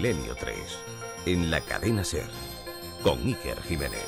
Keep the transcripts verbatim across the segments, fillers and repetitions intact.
Milenio tres, en la cadena SER, con Iker Jiménez.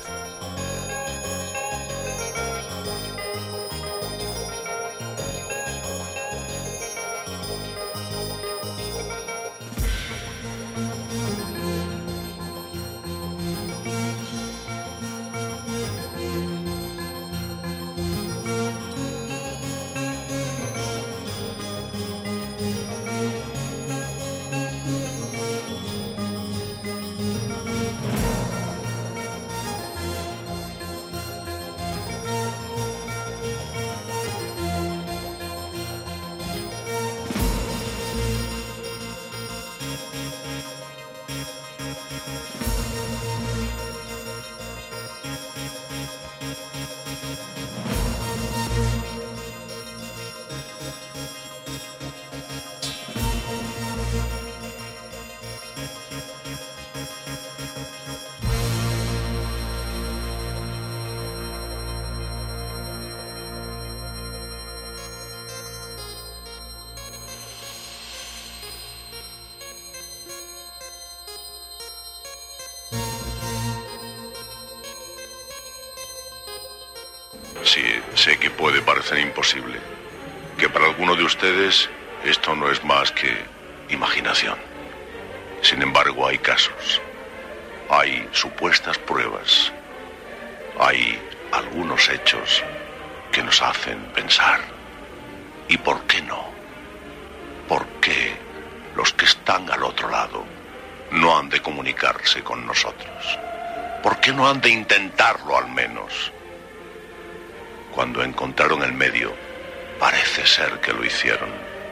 Sí, sé que puede parecer imposible, que para alguno de ustedes esto no es más que imaginación. Sin embargo, hay casos, hay supuestas pruebas, hay algunos hechos que nos hacen pensar. ¿Y por qué no? ¿Por qué los que están al otro lado no han de comunicarse con nosotros? ¿Por qué no han de intentarlo al menos? Cuando encontraron el medio, parece ser que lo hicieron.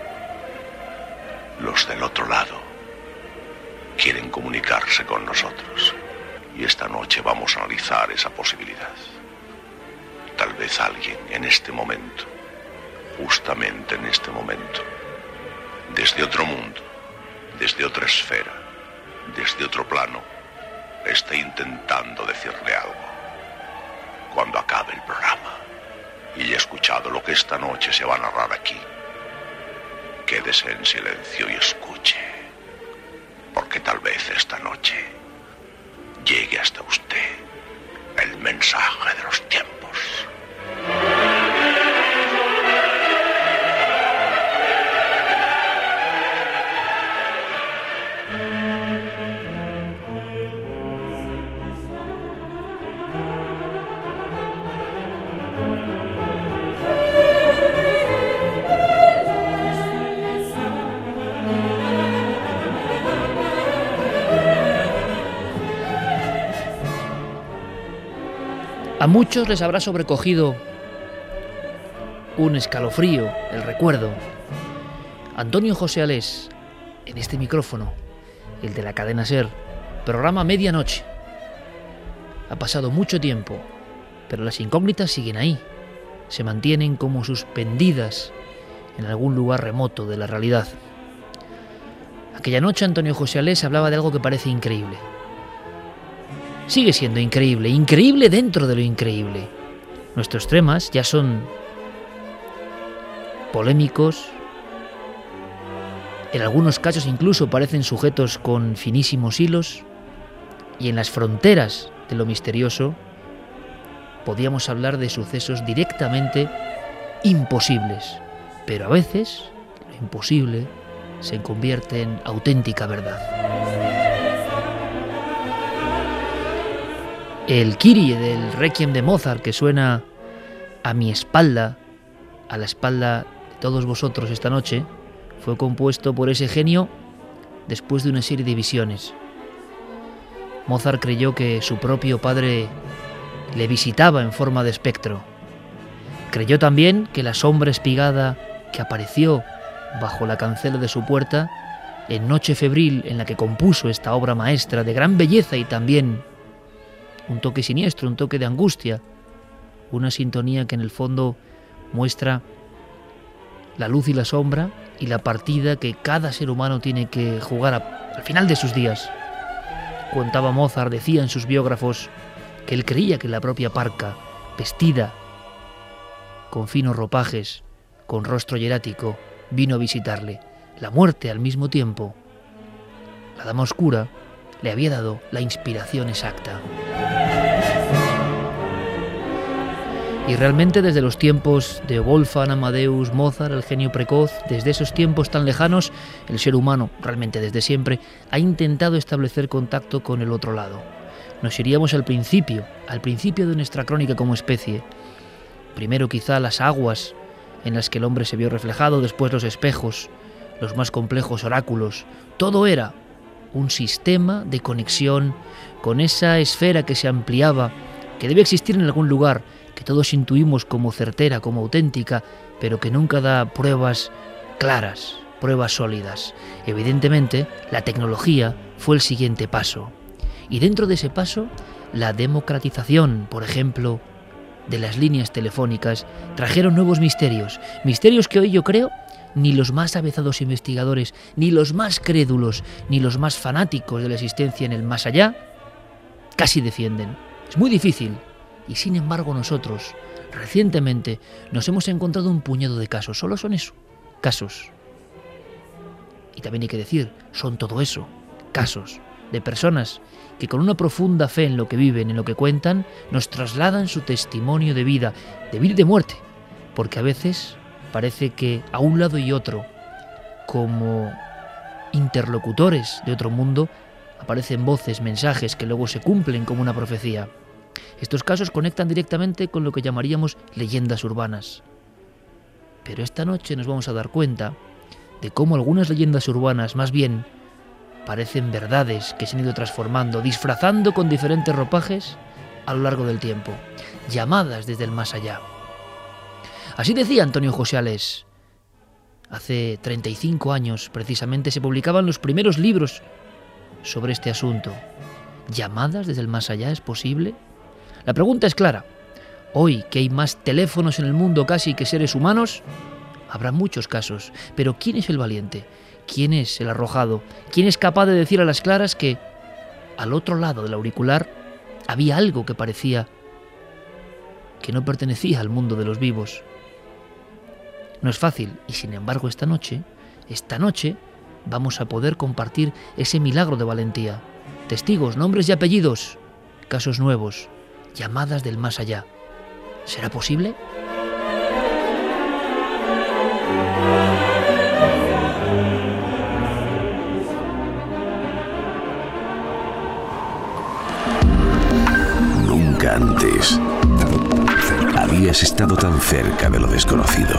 Los del otro lado quieren comunicarse con nosotros. Y esta noche vamos a analizar esa posibilidad. Tal vez alguien en este momento, justamente en este momento, desde otro mundo, desde otra esfera, desde otro plano, esté intentando decirle algo. Cuando acabe el programa y haya escuchado lo que esta noche se va a narrar aquí, quédese en silencio y escuche, porque tal vez esta noche llegue hasta usted el mensaje de los tiempos. A muchos les habrá sobrecogido un escalofrío, el recuerdo. Antonio José Alés, en este micrófono, el de la cadena SER, programa Medianoche. Ha pasado mucho tiempo, pero las incógnitas siguen ahí, se mantienen como suspendidas en algún lugar remoto de la realidad. Aquella noche Antonio José Alés hablaba de algo que parece increíble. Sigue siendo increíble, increíble dentro de lo increíble. Nuestros temas ya son polémicos, en algunos casos incluso parecen sujetos con finísimos hilos, y en las fronteras de lo misterioso podíamos hablar de sucesos directamente imposibles, pero a veces lo imposible se convierte en auténtica verdad. El Kyrie del Requiem de Mozart, que suena a mi espalda, a la espalda de todos vosotros esta noche, fue compuesto por ese genio después de una serie de visiones. Mozart creyó que su propio padre le visitaba en forma de espectro. Creyó también que la sombra espigada que apareció bajo la cancela de su puerta en noche febril en la que compuso esta obra maestra de gran belleza y también un toque siniestro, un toque de angustia, una sintonía que en el fondo muestra la luz y la sombra y la partida que cada ser humano tiene que jugar a, al final de sus días. Contaba Mozart, decía en sus biógrafos, que él creía que la propia parca, vestida con finos ropajes, con rostro hierático, vino a visitarle. La muerte al mismo tiempo la Dama Oscura, le había dado la inspiración exacta. Y realmente desde los tiempos de Wolfgang Amadeus Mozart, el genio precoz, desde esos tiempos tan lejanos, el ser humano, realmente desde siempre, ha intentado establecer contacto con el otro lado. Nos iríamos al principio, al principio de nuestra crónica como especie. Primero quizá las aguas en las que el hombre se vio reflejado, después los espejos, los más complejos oráculos. Todo era un sistema de conexión con esa esfera que se ampliaba, que debe existir en algún lugar, que todos intuimos como certera, como auténtica, pero que nunca da pruebas claras, pruebas sólidas. Evidentemente, la tecnología fue el siguiente paso. Y dentro de ese paso, la democratización, por ejemplo, de las líneas telefónicas, trajeron nuevos misterios, misterios que hoy yo creo ni los más avezados investigadores, ni los más crédulos, ni los más fanáticos de la existencia en el más allá, casi defienden. Es muy difícil. Y sin embargo nosotros, recientemente, nos hemos encontrado un puñado de casos. Solo son eso, casos. Y también hay que decir, son todo eso, casos de personas que con una profunda fe en lo que viven, en lo que cuentan, nos trasladan su testimonio de vida, de vida y de muerte. Porque a veces parece que a un lado y otro, como interlocutores de otro mundo, aparecen voces, mensajes que luego se cumplen como una profecía. Estos casos conectan directamente con lo que llamaríamos leyendas urbanas. Pero esta noche nos vamos a dar cuenta de cómo algunas leyendas urbanas más bien parecen verdades que se han ido transformando, disfrazando con diferentes ropajes a lo largo del tiempo, llamadas desde el más allá. Así decía Antonio José Alés. Hace treinta y cinco años, precisamente, se publicaban los primeros libros sobre este asunto. ¿Llamadas desde el más allá es posible? La pregunta es clara. Hoy, que hay más teléfonos en el mundo casi que seres humanos, habrá muchos casos. Pero ¿quién es el valiente? ¿Quién es el arrojado? ¿Quién es capaz de decir a las claras que al otro lado del auricular había algo que parecía que no pertenecía al mundo de los vivos? No es fácil, y sin embargo esta noche, esta noche, vamos a poder compartir ese milagro de valentía. Testigos, nombres y apellidos, casos nuevos, llamadas del más allá. ¿Será posible? Nunca antes habías estado tan cerca de lo desconocido.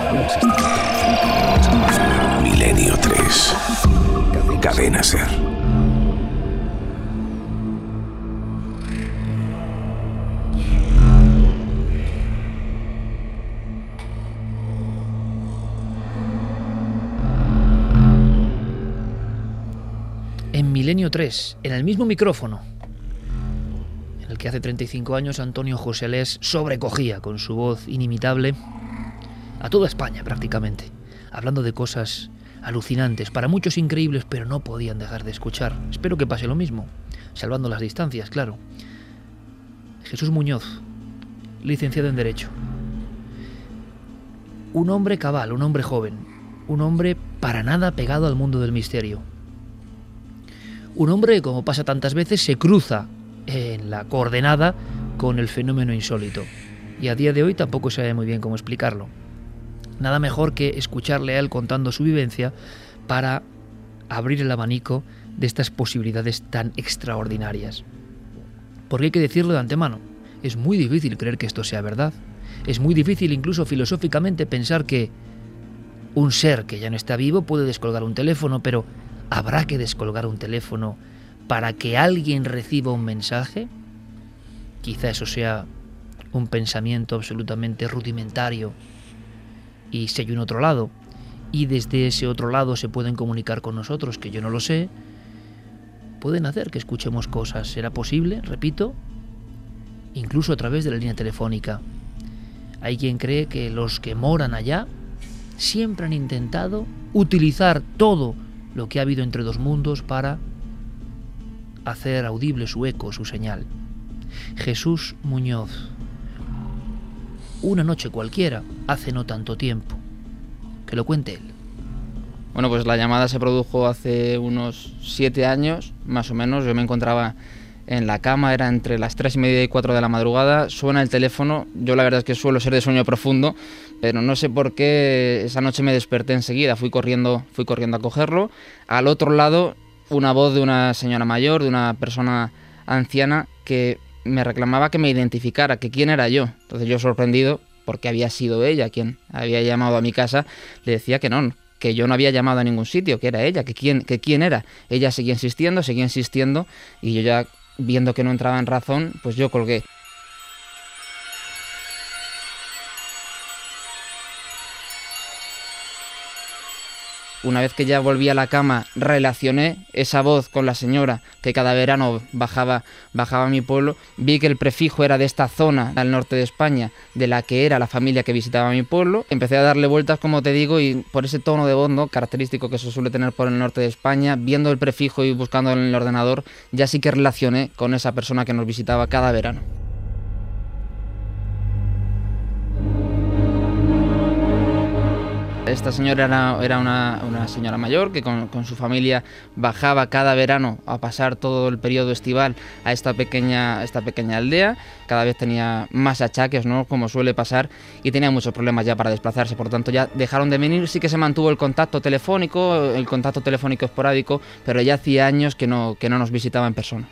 Milenio tres. Cadena Ser. En Milenio tres, en el mismo micrófono en el que hace treinta y cinco años Antonio José Alés sobrecogía con su voz inimitable a toda España prácticamente, hablando de cosas alucinantes, para muchos increíbles, pero no podían dejar de escuchar. Espero que pase lo mismo, salvando las distancias, claro. Jesús Muñoz, licenciado en Derecho. Un hombre cabal, un hombre joven, un hombre para nada pegado al mundo del misterio. Un hombre que, como pasa tantas veces, se cruza en la coordenada con el fenómeno insólito. Y a día de hoy tampoco sabe muy bien cómo explicarlo. Nada mejor que escucharle a él contando su vivencia para abrir el abanico de estas posibilidades tan extraordinarias. Porque hay que decirlo de antemano, es muy difícil creer que esto sea verdad. Es muy difícil, incluso filosóficamente, pensar que un ser que ya no está vivo puede descolgar un teléfono, pero ¿habrá que descolgar un teléfono para que alguien reciba un mensaje? Quizá eso sea un pensamiento absolutamente rudimentario. Y si hay un otro lado, y desde ese otro lado se pueden comunicar con nosotros, que yo no lo sé, pueden hacer que escuchemos cosas. ¿Será posible? Repito, incluso a través de la línea telefónica. Hay quien cree que los que moran allá siempre han intentado utilizar todo lo que ha habido entre dos mundos para hacer audible su eco, su señal. Jesús Muñoz. Una noche cualquiera, hace no tanto tiempo. Que lo cuente él. Bueno, pues la llamada se produjo hace unos siete años, más o menos. Yo me encontraba en la cama, era entre las tres y media y cuatro de la madrugada, suena el teléfono. Yo la verdad es que suelo ser de sueño profundo, pero no sé por qué esa noche me desperté enseguida, fui corriendo, fui corriendo a cogerlo. Al otro lado, una voz de una señora mayor, de una persona anciana, que me reclamaba que me identificara, que quién era yo. Entonces yo, sorprendido, porque había sido ella quien había llamado a mi casa, le decía que no, que yo no había llamado a ningún sitio, que era ella, que quién, que quién era. Ella seguía insistiendo, seguía insistiendo, y yo ya, viendo que no entraba en razón, pues yo colgué. Una vez que ya volví a la cama, relacioné esa voz con la señora que cada verano bajaba, bajaba a mi pueblo. Vi que el prefijo era de esta zona, al norte de España, de la que era la familia que visitaba mi pueblo. Empecé a darle vueltas, como te digo, y por ese tono de voz, ¿no?, característico que se suele tener por el norte de España, viendo el prefijo y buscando en el ordenador, ya sí que relacioné con esa persona que nos visitaba cada verano. Esta señora era, era una, una señora mayor que con, con su familia bajaba cada verano a pasar todo el periodo estival a esta pequeña, a esta pequeña aldea. Cada vez tenía más achaques, ¿no?, como suele pasar, y tenía muchos problemas ya para desplazarse. Por tanto, ya dejaron de venir. Sí que se mantuvo el contacto telefónico, el contacto telefónico esporádico, pero ya hacía años que no, que no nos visitaba en persona.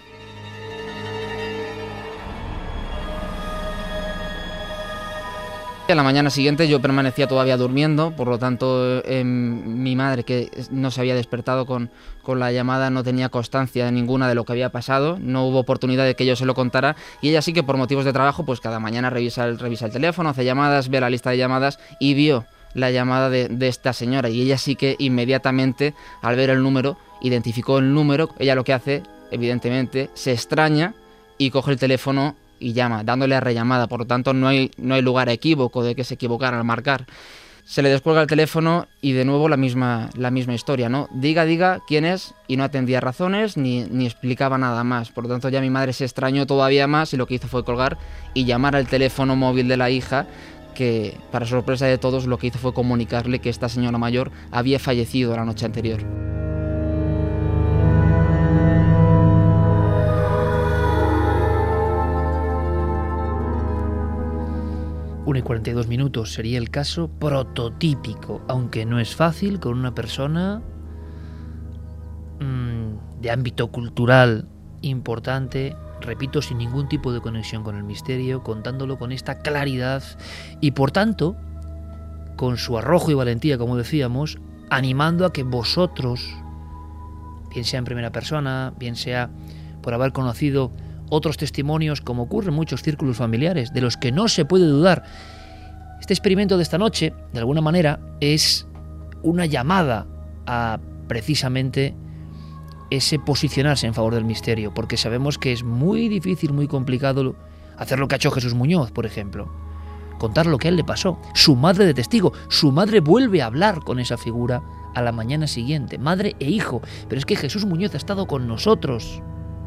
A la mañana siguiente yo permanecía todavía durmiendo, por lo tanto eh, mi madre, que no se había despertado con, con la llamada, no tenía constancia ninguna de lo que había pasado, no hubo oportunidad de que yo se lo contara, y ella sí que por motivos de trabajo, pues cada mañana revisa el, revisa el teléfono, hace llamadas, ve la lista de llamadas y vio la llamada de, de esta señora, y ella sí que inmediatamente, al ver el número, identificó el número. Ella lo que hace, evidentemente, se extraña y coge el teléfono y llama, dándole a rellamada. Por lo tanto, no hay, no hay lugar a equívoco de que se equivocara al marcar. Se le descuelga el teléfono y de nuevo la misma, la misma historia, ¿no? Diga, diga quién es, y no atendía razones ni, ni explicaba nada más. Por lo tanto, ya mi madre se extrañó todavía más y lo que hizo fue colgar y llamar al teléfono móvil de la hija, que, para sorpresa de todos, lo que hizo fue comunicarle que esta señora mayor había fallecido la noche anterior. una y cuarenta y dos minutos sería el caso prototípico, aunque no es fácil, con una persona mmm, de ámbito cultural importante, repito, sin ningún tipo de conexión con el misterio, contándolo con esta claridad y, por tanto, con su arrojo y valentía, como decíamos, animando a que vosotros, bien sea en primera persona, bien sea por haber conocido otros testimonios, como ocurre en muchos círculos familiares, de los que no se puede dudar. Este experimento de esta noche, de alguna manera, es una llamada a precisamente ese posicionarse en favor del misterio, porque sabemos que es muy difícil, muy complicado hacer lo que ha hecho Jesús Muñoz, por ejemplo, contar lo que a él le pasó. Su madre de testigo, su madre vuelve a hablar con esa figura a la mañana siguiente, madre e hijo, pero es que Jesús Muñoz ha estado con nosotros.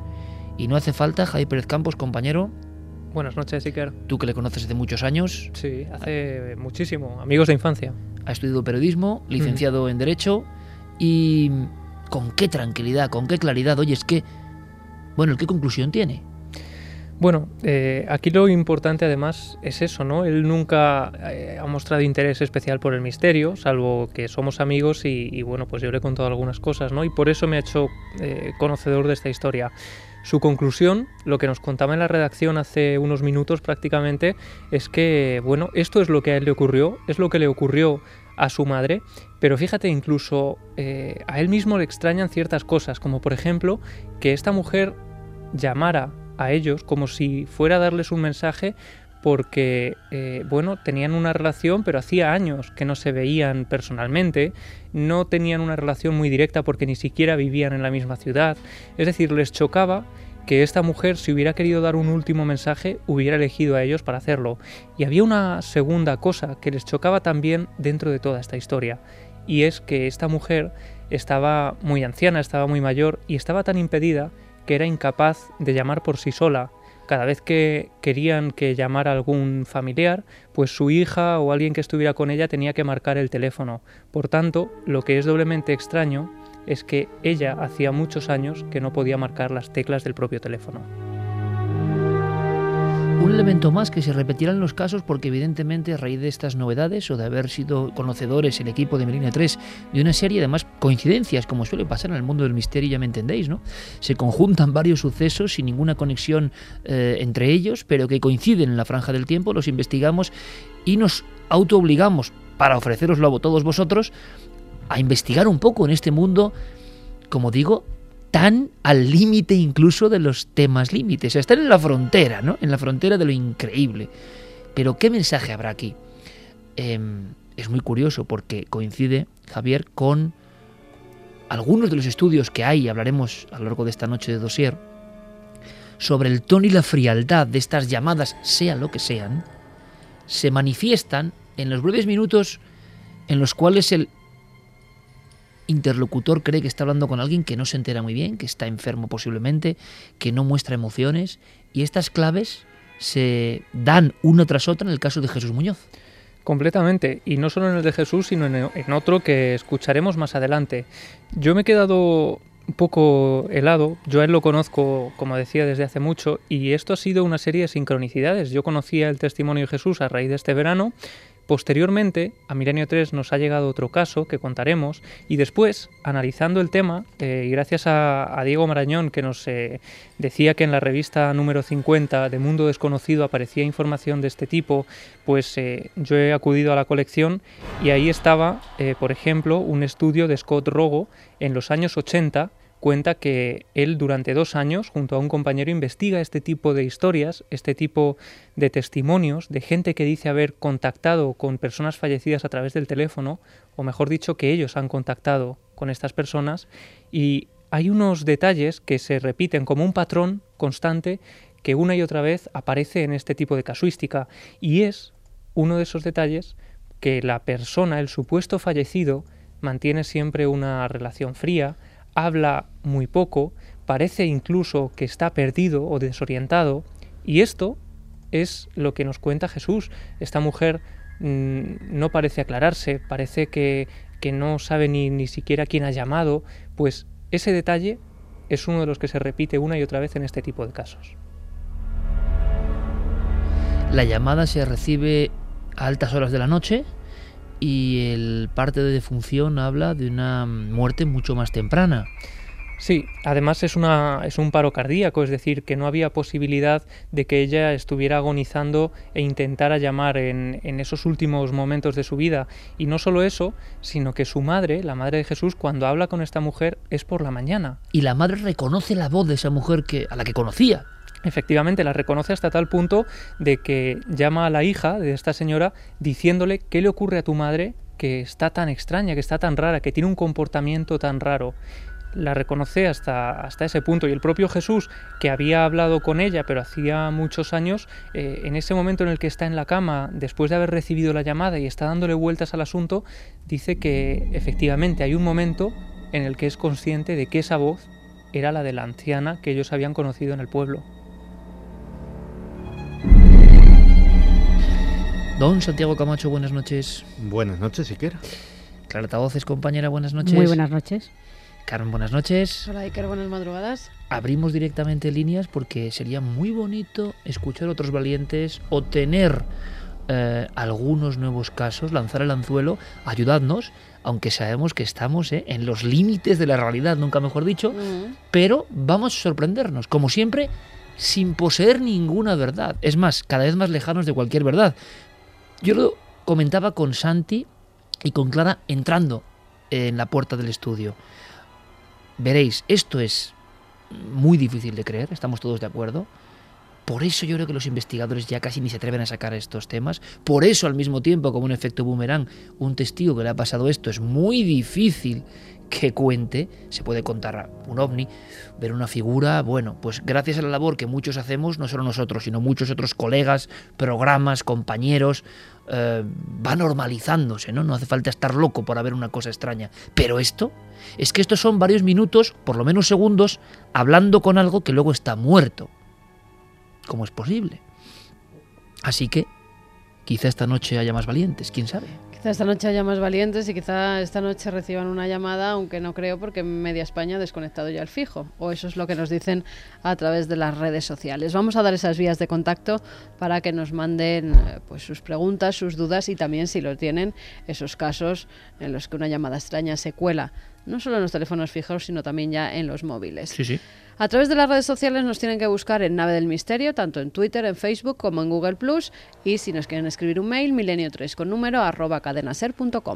Y no hace falta, Javi Pérez Campos, compañero. Buenas noches, Iker. Tú, que le conoces hace muchos años. Sí, hace muchísimo. Amigos de infancia. Ha estudiado periodismo, licenciado mm. en Derecho, y con qué tranquilidad, con qué claridad. Oye, es que, bueno, ¿qué conclusión tiene? Bueno, eh, aquí lo importante además es eso, ¿no? Él nunca eh, ha mostrado interés especial por el misterio, salvo que somos amigos y, y bueno, pues yo le he contado algunas cosas, ¿no? Y por eso me ha hecho eh, conocedor de esta historia. Su conclusión, lo que nos contaba en la redacción hace unos minutos prácticamente, es que, bueno, esto es lo que a él le ocurrió, es lo que le ocurrió a su madre, pero fíjate, incluso eh, a él mismo le extrañan ciertas cosas, como por ejemplo que esta mujer llamara a ellos como si fuera a darles un mensaje, porque, eh, bueno, tenían una relación, pero hacía años que no se veían personalmente, no tenían una relación muy directa porque ni siquiera vivían en la misma ciudad. Es decir, les chocaba que esta mujer, si hubiera querido dar un último mensaje, hubiera elegido a ellos para hacerlo. Y había una segunda cosa que les chocaba también dentro de toda esta historia, y es que esta mujer estaba muy anciana, estaba muy mayor y estaba tan impedida que era incapaz de llamar por sí sola cada vez que querían que llamara a algún familiar, pues su hija o alguien que estuviera con ella tenía que marcar el teléfono. Por tanto, lo que es doblemente extraño es que ella hacía muchos años que no podía marcar las teclas del propio teléfono. Un elemento más que se repetirá en los casos porque evidentemente a raíz de estas novedades o de haber sido conocedores el equipo de Milenio tres de una serie de más coincidencias, como suele pasar en el mundo del misterio, ya me entendéis, ¿no? Se conjuntan varios sucesos sin ninguna conexión eh, entre ellos, pero que coinciden en la franja del tiempo, los investigamos y nos autoobligamos, para ofreceroslo a todos vosotros, a investigar un poco en este mundo, como digo, tan al límite incluso de los temas límites, están en la frontera, ¿no? En la frontera de lo increíble. Pero ¿qué mensaje habrá aquí? Eh, es muy curioso porque coincide, Javier, con algunos de los estudios que hay, hablaremos a lo largo de esta noche de dossier, sobre el tono y la frialdad de estas llamadas, sean lo que sean, se manifiestan en los breves minutos en los cuales el interlocutor cree que está hablando con alguien que no se entera muy bien, que está enfermo posiblemente, que no muestra emociones, y estas claves se dan una tras otra en el caso de Jesús Muñoz. Completamente, y no solo en el de Jesús, sino en, en otro que escucharemos más adelante. Yo me he quedado un poco helado, yo a él lo conozco, como decía, desde hace mucho, y esto ha sido una serie de sincronicidades. Yo conocía el testimonio de Jesús a raíz de este verano. Posteriormente, a Milenio tres nos ha llegado otro caso que contaremos, y después, analizando el tema, eh, y gracias a, a Diego Marañón, que nos eh, decía que en la revista número cincuenta de Mundo Desconocido aparecía información de este tipo, pues eh, yo he acudido a la colección y ahí estaba, eh, por ejemplo, un estudio de Scott Rogo en los años ochenta. Cuenta que él durante dos años, junto a un compañero, investiga este tipo de historias, este tipo de testimonios de gente que dice haber contactado con personas fallecidas a través del teléfono, o mejor dicho, que ellos han contactado con estas personas, y hay unos detalles que se repiten como un patrón constante que una y otra vez aparece en este tipo de casuística, y es uno de esos detalles que la persona, el supuesto fallecido, mantiene siempre una relación fría, habla muy poco, parece incluso que está perdido o desorientado, y esto es lo que nos cuenta Jesús. Esta mujer mmm, no parece aclararse, parece que, que no sabe ni, ni siquiera quién ha llamado, pues ese detalle es uno de los que se repite una y otra vez en este tipo de casos. La llamada se recibe a altas horas de la noche, y el parte de defunción habla de una muerte mucho más temprana. Sí, además es, una, es un paro cardíaco, es decir, que no había posibilidad de que ella estuviera agonizando e intentara llamar en, en esos últimos momentos de su vida. Y no solo eso, sino que su madre, la madre de Jesús, cuando habla con esta mujer es por la mañana. Y la madre reconoce la voz de esa mujer que, a la que conocía. Efectivamente, la reconoce hasta tal punto de que llama a la hija de esta señora diciéndole qué le ocurre a tu madre, que está tan extraña, que está tan rara, que tiene un comportamiento tan raro. La reconoce hasta, hasta ese punto, y el propio Jesús, que había hablado con ella pero hacía muchos años, eh, en ese momento en el que está en la cama, después de haber recibido la llamada y está dándole vueltas al asunto, dice que efectivamente hay un momento en el que es consciente de que esa voz era la de la anciana que ellos habían conocido en el pueblo. Don Santiago Camacho, buenas noches. Buenas noches, Iker. Clara Tavoces, compañera, buenas noches. Muy buenas noches. Carmen, buenas noches. Hola, Iker, buenas madrugadas. Abrimos directamente líneas porque sería muy bonito escuchar otros valientes o tener eh, algunos nuevos casos, lanzar el anzuelo, ayudadnos, aunque sabemos que estamos eh, en los límites de la realidad, nunca mejor dicho, uh-huh. Pero vamos a sorprendernos, como siempre, sin poseer ninguna verdad. Es más, cada vez más lejanos de cualquier verdad. Yo lo comentaba con Santi y con Clara entrando en la puerta del estudio. Veréis, esto es muy difícil de creer, estamos todos de acuerdo. Por eso yo creo que los investigadores ya casi ni se atreven a sacar estos temas. Por eso, al mismo tiempo, como un efecto boomerang, un testigo que le ha pasado esto es muy difícil que cuente. Se puede contar un ovni, ver una figura. Bueno, pues gracias a la labor que muchos hacemos, no solo nosotros, sino muchos otros colegas, programas, compañeros, eh, va normalizándose, ¿no? No hace falta estar loco por ver una cosa extraña. Pero esto, es que estos son varios minutos, por lo menos segundos, hablando con algo que luego está muerto. ¿Cómo es posible? Así que quizá esta noche haya más valientes, quién sabe. Quizá esta noche haya más valientes y quizá esta noche reciban una llamada, aunque no creo, porque media España ha desconectado ya el fijo, o eso es lo que nos dicen a través de las redes sociales. Vamos a dar esas vías de contacto para que nos manden pues sus preguntas, sus dudas y también, si lo tienen, esos casos en los que una llamada extraña se cuela, no solo en los teléfonos fijos, sino también ya en los móviles. Sí, sí. A través de las redes sociales nos tienen que buscar en Nave del Misterio, tanto en Twitter, en Facebook como en Google plus, y si nos quieren escribir un mail, milenio tres con número arroba cadenaser punto com.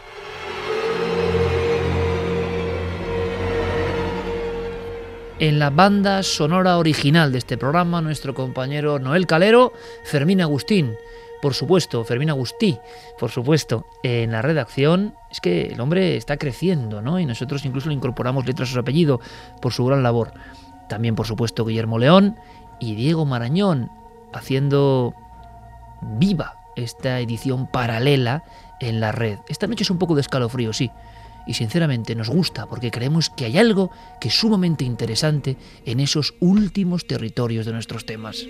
En la banda sonora original de este programa, nuestro compañero Noel Calero, Fermín Agustín, por supuesto, Fermín Agustí, por supuesto, en la redacción. Es que el hombre está creciendo, ¿no? Y nosotros incluso le incorporamos letras a su apellido por su gran labor. También, por supuesto, Guillermo León y Diego Marañón, haciendo viva esta edición paralela en la red. Esta noche es un poco de escalofrío, sí, y sinceramente nos gusta porque creemos que hay algo que es sumamente interesante en esos últimos territorios de nuestros temas.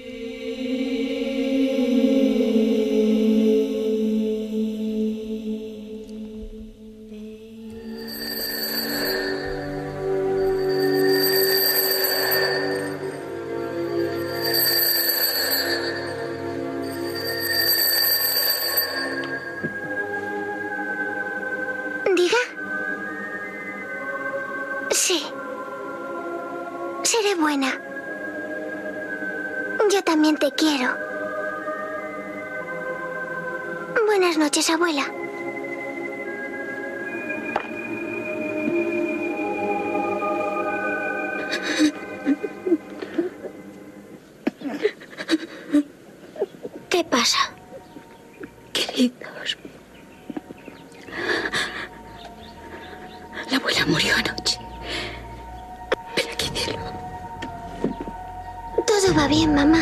Te quiero. Buenas noches, abuela. ¿Qué pasa? Queridos, la abuela murió anoche. Ven aquí, cielo. Todo va bien, mamá.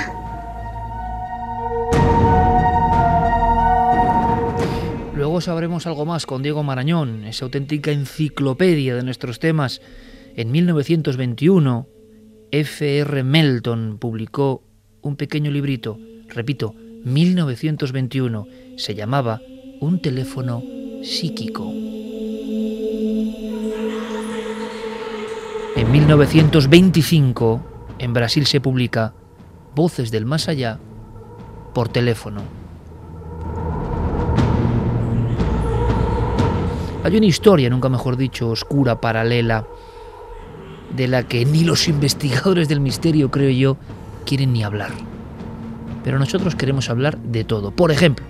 Luego sabremos algo más con Diego Marañón, esa auténtica enciclopedia de nuestros temas. En mil novecientos veintiuno, F R Melton publicó un pequeño librito, repito, mil novecientos veintiuno, se llamaba Un teléfono psíquico. En mil novecientos veinticinco, en Brasil se publica Voces del Más Allá por teléfono. Hay una historia, nunca mejor dicho, oscura, paralela, de la que ni los investigadores del misterio, creo yo, quieren ni hablar. Pero nosotros queremos hablar de todo. Por ejemplo,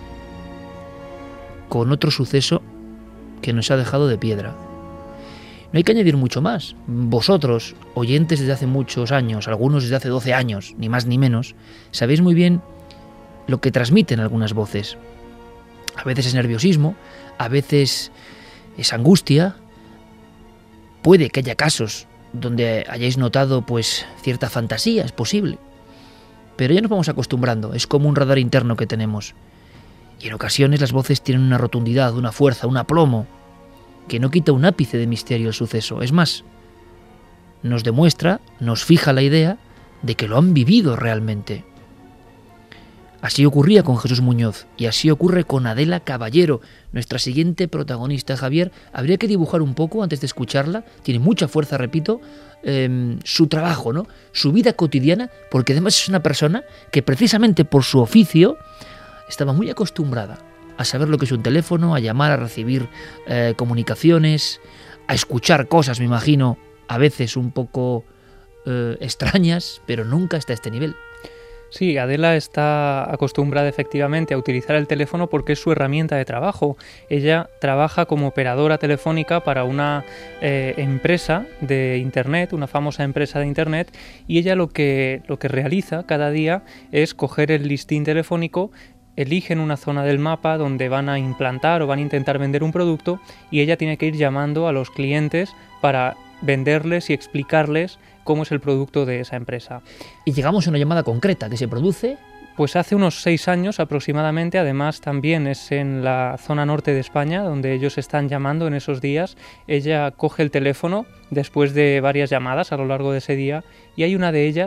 con otro suceso que nos ha dejado de piedra. No hay que añadir mucho más. Vosotros, oyentes desde hace muchos años, algunos desde hace doce años, ni más ni menos, sabéis muy bien lo que transmiten algunas voces. A veces es nerviosismo, a veces es angustia. Puede que haya casos donde hayáis notado pues cierta fantasía, es posible. Pero ya nos vamos acostumbrando, es como un radar interno que tenemos. Y en ocasiones las voces tienen una rotundidad, una fuerza, un aplomo, que no quita un ápice de misterio al suceso. Es más, nos demuestra, nos fija la idea de que lo han vivido realmente. Así ocurría con Jesús Muñoz y así ocurre con Adela Caballero, nuestra siguiente protagonista. Javier, habría que dibujar un poco antes de escucharla. Tiene mucha fuerza, repito, eh, su trabajo, ¿no? Su vida cotidiana, porque además es una persona que precisamente por su oficio estaba muy acostumbrada a saber lo que es un teléfono, a llamar, a recibir eh, comunicaciones, a escuchar cosas, me imagino, a veces un poco eh, extrañas, pero nunca hasta este nivel. Sí, Adela está acostumbrada efectivamente a utilizar el teléfono porque es su herramienta de trabajo. Ella trabaja como operadora telefónica para una eh, empresa de Internet, una famosa empresa de Internet, y ella lo que, lo que realiza cada día es coger el listín telefónico, eligen una zona del mapa donde van a implantar o van a intentar vender un producto y ella tiene que ir llamando a los clientes para venderles y explicarles cómo es el producto de esa empresa. Y llegamos a una llamada concreta que se produce. Pues hace unos seis años aproximadamente, además también es en la zona norte de España donde ellos están llamando en esos días. Ella coge el teléfono después de varias llamadas a lo largo de ese día y hay una de ellas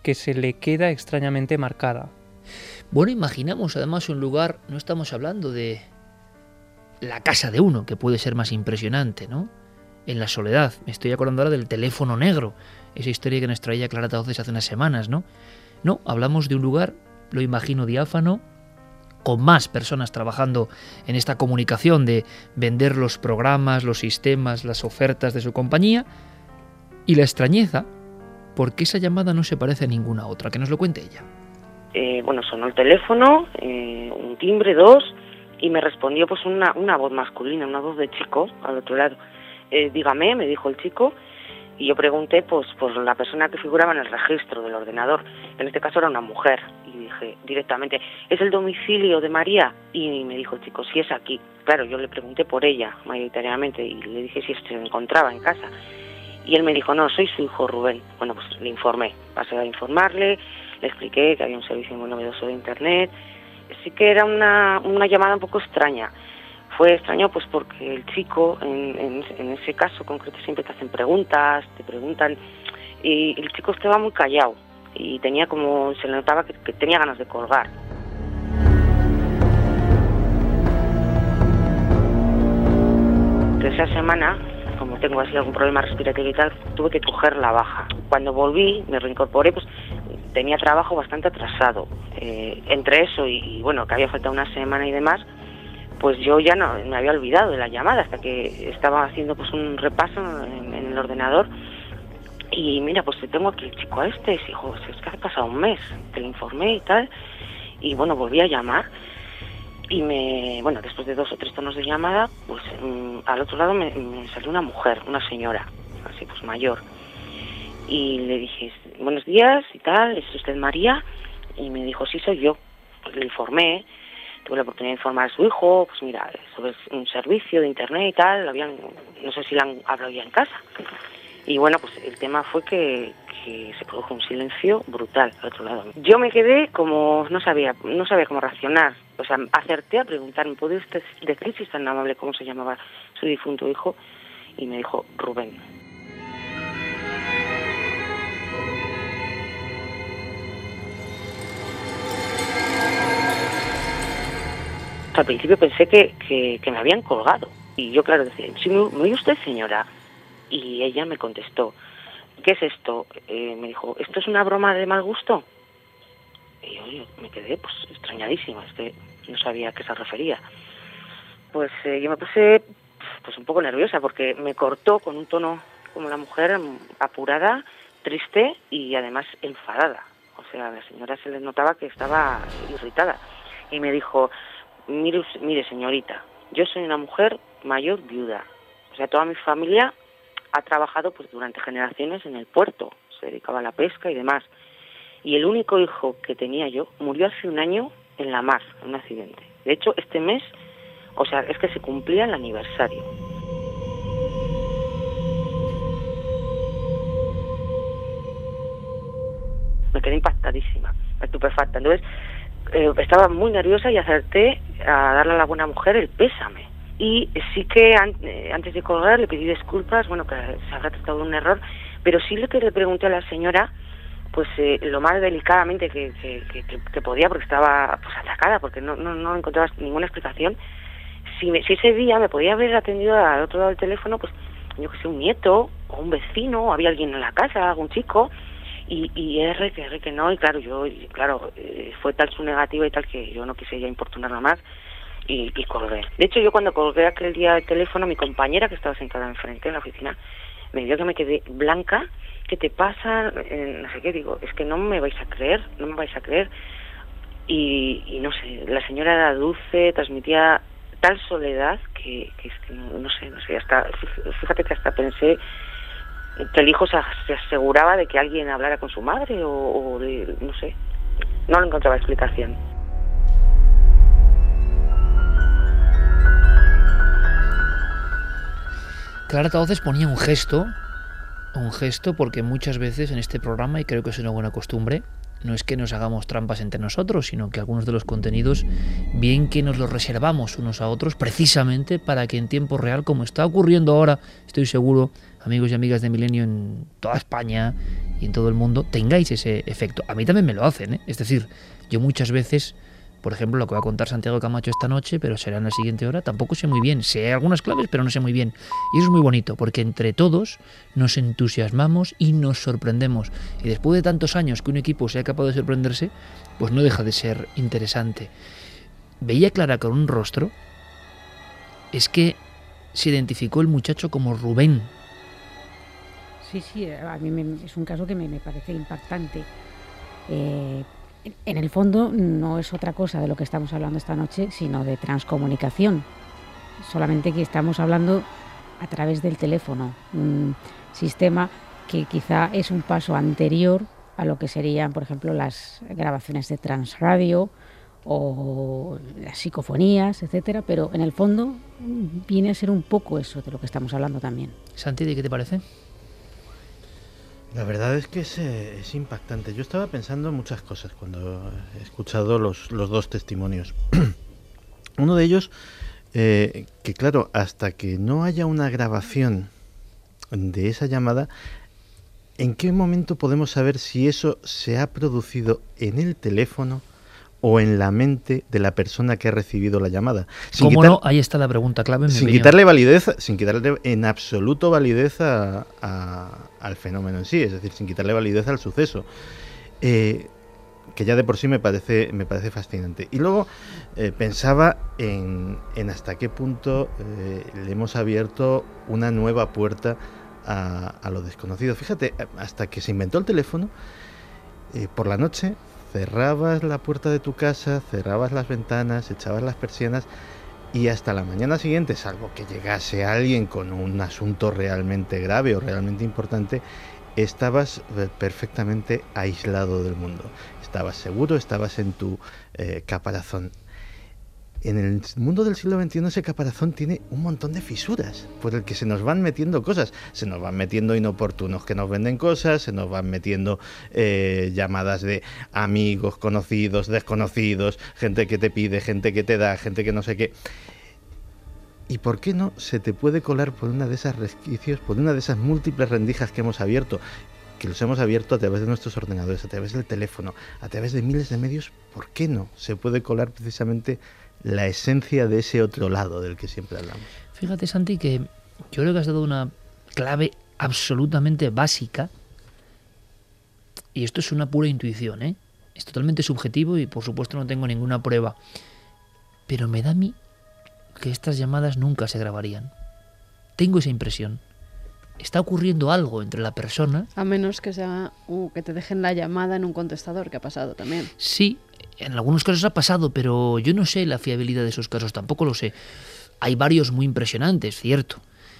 que se le queda extrañamente marcada. Bueno, imaginamos además un lugar, no estamos hablando de la casa de uno, que puede ser más impresionante, ¿no? En la soledad. Me estoy acordando ahora del teléfono negro, esa historia que nos traía Clara Tauces hace unas semanas, ¿no? No, hablamos de un lugar, lo imagino diáfano, con más personas trabajando en esta comunicación de vender los programas, los sistemas, las ofertas de su compañía, y la extrañeza, porque esa llamada no se parece a ninguna otra. Que nos lo cuente ella. Eh, bueno, sonó el teléfono, eh, un timbre, dos, y me respondió pues una, una voz masculina, una voz de chico al otro lado. Eh, dígame, me dijo el chico, y yo pregunté pues por la persona que figuraba en el registro del ordenador. En este caso era una mujer, y dije directamente, ¿es el domicilio de María? Y me dijo el chico, sí, es aquí. Claro, yo le pregunté por ella mayoritariamente y le dije si se encontraba en casa. Y él me dijo, no, soy su hijo Rubén. Bueno, pues le informé, pasé a informarle, le expliqué que había un servicio muy novedoso de internet. Sí que era una, una llamada un poco extraña. Fue extraño pues porque el chico, en, en, en ese caso concreto, siempre te hacen preguntas, te preguntan, y el chico estaba muy callado y tenía como, se le notaba que, que tenía ganas de colgar. Esa semana, como tengo así algún problema respiratorio y tal, tuve que coger la baja. Cuando volví, me reincorporé, pues tenía trabajo bastante atrasado. Eh, entre eso y, y bueno, que había faltado una semana y demás, pues yo ya no me había olvidado de la llamada hasta que estaba haciendo pues un repaso en, en el ordenador y mira, pues tengo aquí el chico a este, y dijo, es que ha pasado un mes, te lo informé y tal, y bueno, volví a llamar y me, bueno, después de dos o tres tonos de llamada, pues mmm, al otro lado me, me salió una mujer, una señora, así pues mayor, y le dije, buenos días y tal, ¿es usted María? Y me dijo, sí, soy yo. Pues le informé, tuve la oportunidad de informar a su hijo, pues mira, sobre un servicio de internet y tal, habían, no sé si la han hablado ya en casa. Y bueno, pues el tema fue que, que se produjo un silencio brutal al otro lado. Yo me quedé como, no sabía, no sabía cómo reaccionar. O sea, acerté a preguntarme, ¿puede usted decir si es tan amable cómo se llamaba su difunto hijo? Y me dijo, Rubén. Al principio pensé que, que, que me habían colgado. Y yo, claro, decía, ¿sí, me, ¿me oye usted, señora? Y ella me contestó, ¿qué es esto? Eh, me dijo, ¿esto es una broma de mal gusto? Y yo, yo me quedé pues extrañadísima, es que no sabía a qué se refería. Pues eh, yo me puse pues un poco nerviosa porque me cortó con un tono como la mujer, apurada, triste y además enfadada. O sea, a la señora se le notaba que estaba irritada. Y me dijo, mire, mire señorita, yo soy una mujer mayor viuda. O sea, toda mi familia ha trabajado pues durante generaciones en el puerto, se dedicaba a la pesca y demás. Y el único hijo que tenía yo murió hace un año en la mar, en un accidente. De hecho, este mes, o sea, es que se cumplía el aniversario. Me quedé impactadísima, estupefacta. Entonces, eh, estaba muy nerviosa y acerté a darle a la buena mujer el pésame. Y sí que an eh, antes de colgar le pedí disculpas, bueno, que se habrá tratado de un error, pero sí lo que le pregunté a la señora, pues eh, lo más delicadamente que, que, que, que podía, porque estaba pues atacada, porque no, no, no encontraba ninguna explicación, si, me, si ese día me podía haber atendido al otro lado del teléfono, pues yo que sé, un nieto, o un vecino, o había alguien en la casa, algún chico, y, y R que R que no, y claro, yo, y, claro, eh, fue tal su negativa y tal que yo no quise ya importunarla más, Y, y colgué. De hecho, yo cuando colgué aquel día el teléfono, mi compañera que estaba sentada enfrente en la oficina, me vio que me quedé blanca. ¿Qué te pasa? Eh, no sé qué, digo, es que no me vais a creer, no me vais a creer. Y, y no sé, la señora era dulce, transmitía tal soledad que, que es que no, no sé, no sé, hasta, fíjate que hasta pensé que el hijo se, se aseguraba de que alguien hablara con su madre o, o de, no sé, no le encontraba explicación. Clara Tauces ponía un gesto, un gesto porque muchas veces en este programa, y creo que es una buena costumbre, no es que nos hagamos trampas entre nosotros, sino que algunos de los contenidos, bien que nos los reservamos unos a otros, precisamente para que en tiempo real, como está ocurriendo ahora, estoy seguro, amigos y amigas de Milenio en toda España y en todo el mundo tengáis ese efecto. A mí también me lo hacen, ¿eh? Es decir, yo muchas veces, por ejemplo, lo que va a contar Santiago Camacho esta noche, pero será en la siguiente hora, tampoco sé muy bien. Sé algunas claves, pero no sé muy bien. Y eso es muy bonito, porque entre todos nos entusiasmamos y nos sorprendemos. Y después de tantos años que un equipo sea capaz de sorprenderse, pues no deja de ser interesante. Veía Clara con un rostro, es que se identificó el muchacho como Rubén. Sí, sí, a mí me, es un caso que me, me parece impactante. Eh, en el fondo no es otra cosa de lo que estamos hablando esta noche, sino de transcomunicación. Solamente que estamos hablando a través del teléfono, un sistema que quizá es un paso anterior a lo que serían, por ejemplo, las grabaciones de transradio o las psicofonías, etcétera, pero en el fondo viene a ser un poco eso de lo que estamos hablando también. Santi, ¿qué te parece? La verdad es que es, es impactante. Yo estaba pensando en muchas cosas cuando he escuchado los, los dos testimonios. Uno de ellos, eh, que claro, hasta que no haya una grabación de esa llamada, ¿en qué momento podemos saber si eso se ha producido en el teléfono o en la mente de la persona que ha recibido la llamada? Sin ¿Cómo quitar, no? Ahí está la pregunta clave. Sin quitarle validez, sin quitarle en absoluto validez a, a, al fenómeno en sí, es decir, sin quitarle validez al suceso, eh, que ya de por sí me parece me parece fascinante. Y luego eh, pensaba en, en hasta qué punto eh, le hemos abierto una nueva puerta a, a lo desconocido. Fíjate, hasta que se inventó el teléfono, eh, por la noche cerrabas la puerta de tu casa, cerrabas las ventanas, echabas las persianas y hasta la mañana siguiente, salvo que llegase alguien con un asunto realmente grave o realmente importante, estabas perfectamente aislado del mundo. Estabas seguro, estabas en tu eh, caparazón. En el mundo del siglo veintiuno ese caparazón tiene un montón de fisuras por el que se nos van metiendo cosas. Se nos van metiendo inoportunos que nos venden cosas, se nos van metiendo eh, llamadas de amigos, conocidos, desconocidos, gente que te pide, gente que te da, gente que no sé qué. ¿Y por qué no se te puede colar por una de esas resquicios, por una de esas múltiples rendijas que hemos abierto, que los hemos abierto a través de nuestros ordenadores, a través del teléfono, a través de miles de medios? ¿Por qué no se puede colar precisamente la esencia de ese otro lado del que siempre hablamos? Fíjate, Santi, que yo creo que has dado una clave absolutamente básica, y esto es una pura intuición, ¿eh? Es totalmente subjetivo y por supuesto no tengo ninguna prueba, pero me da a mí que estas llamadas nunca se grabarían. Tengo esa impresión. Está ocurriendo algo entre la persona. A menos que sea uh, que te dejen la llamada en un contestador, que ha pasado también. Sí, en algunos casos ha pasado, pero yo no sé la fiabilidad de esos casos, tampoco lo sé. Hay varios muy impresionantes, cierto.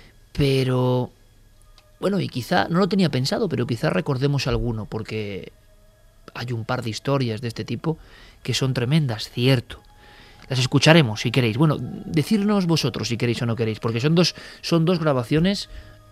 Pero, bueno, y quizá, no lo tenía pensado, pero quizá recordemos alguno, porque hay un par de historias de este tipo que son tremendas, cierto. Las escucharemos si queréis. Bueno, decirnos vosotros si queréis o no queréis, porque son dos, son dos grabaciones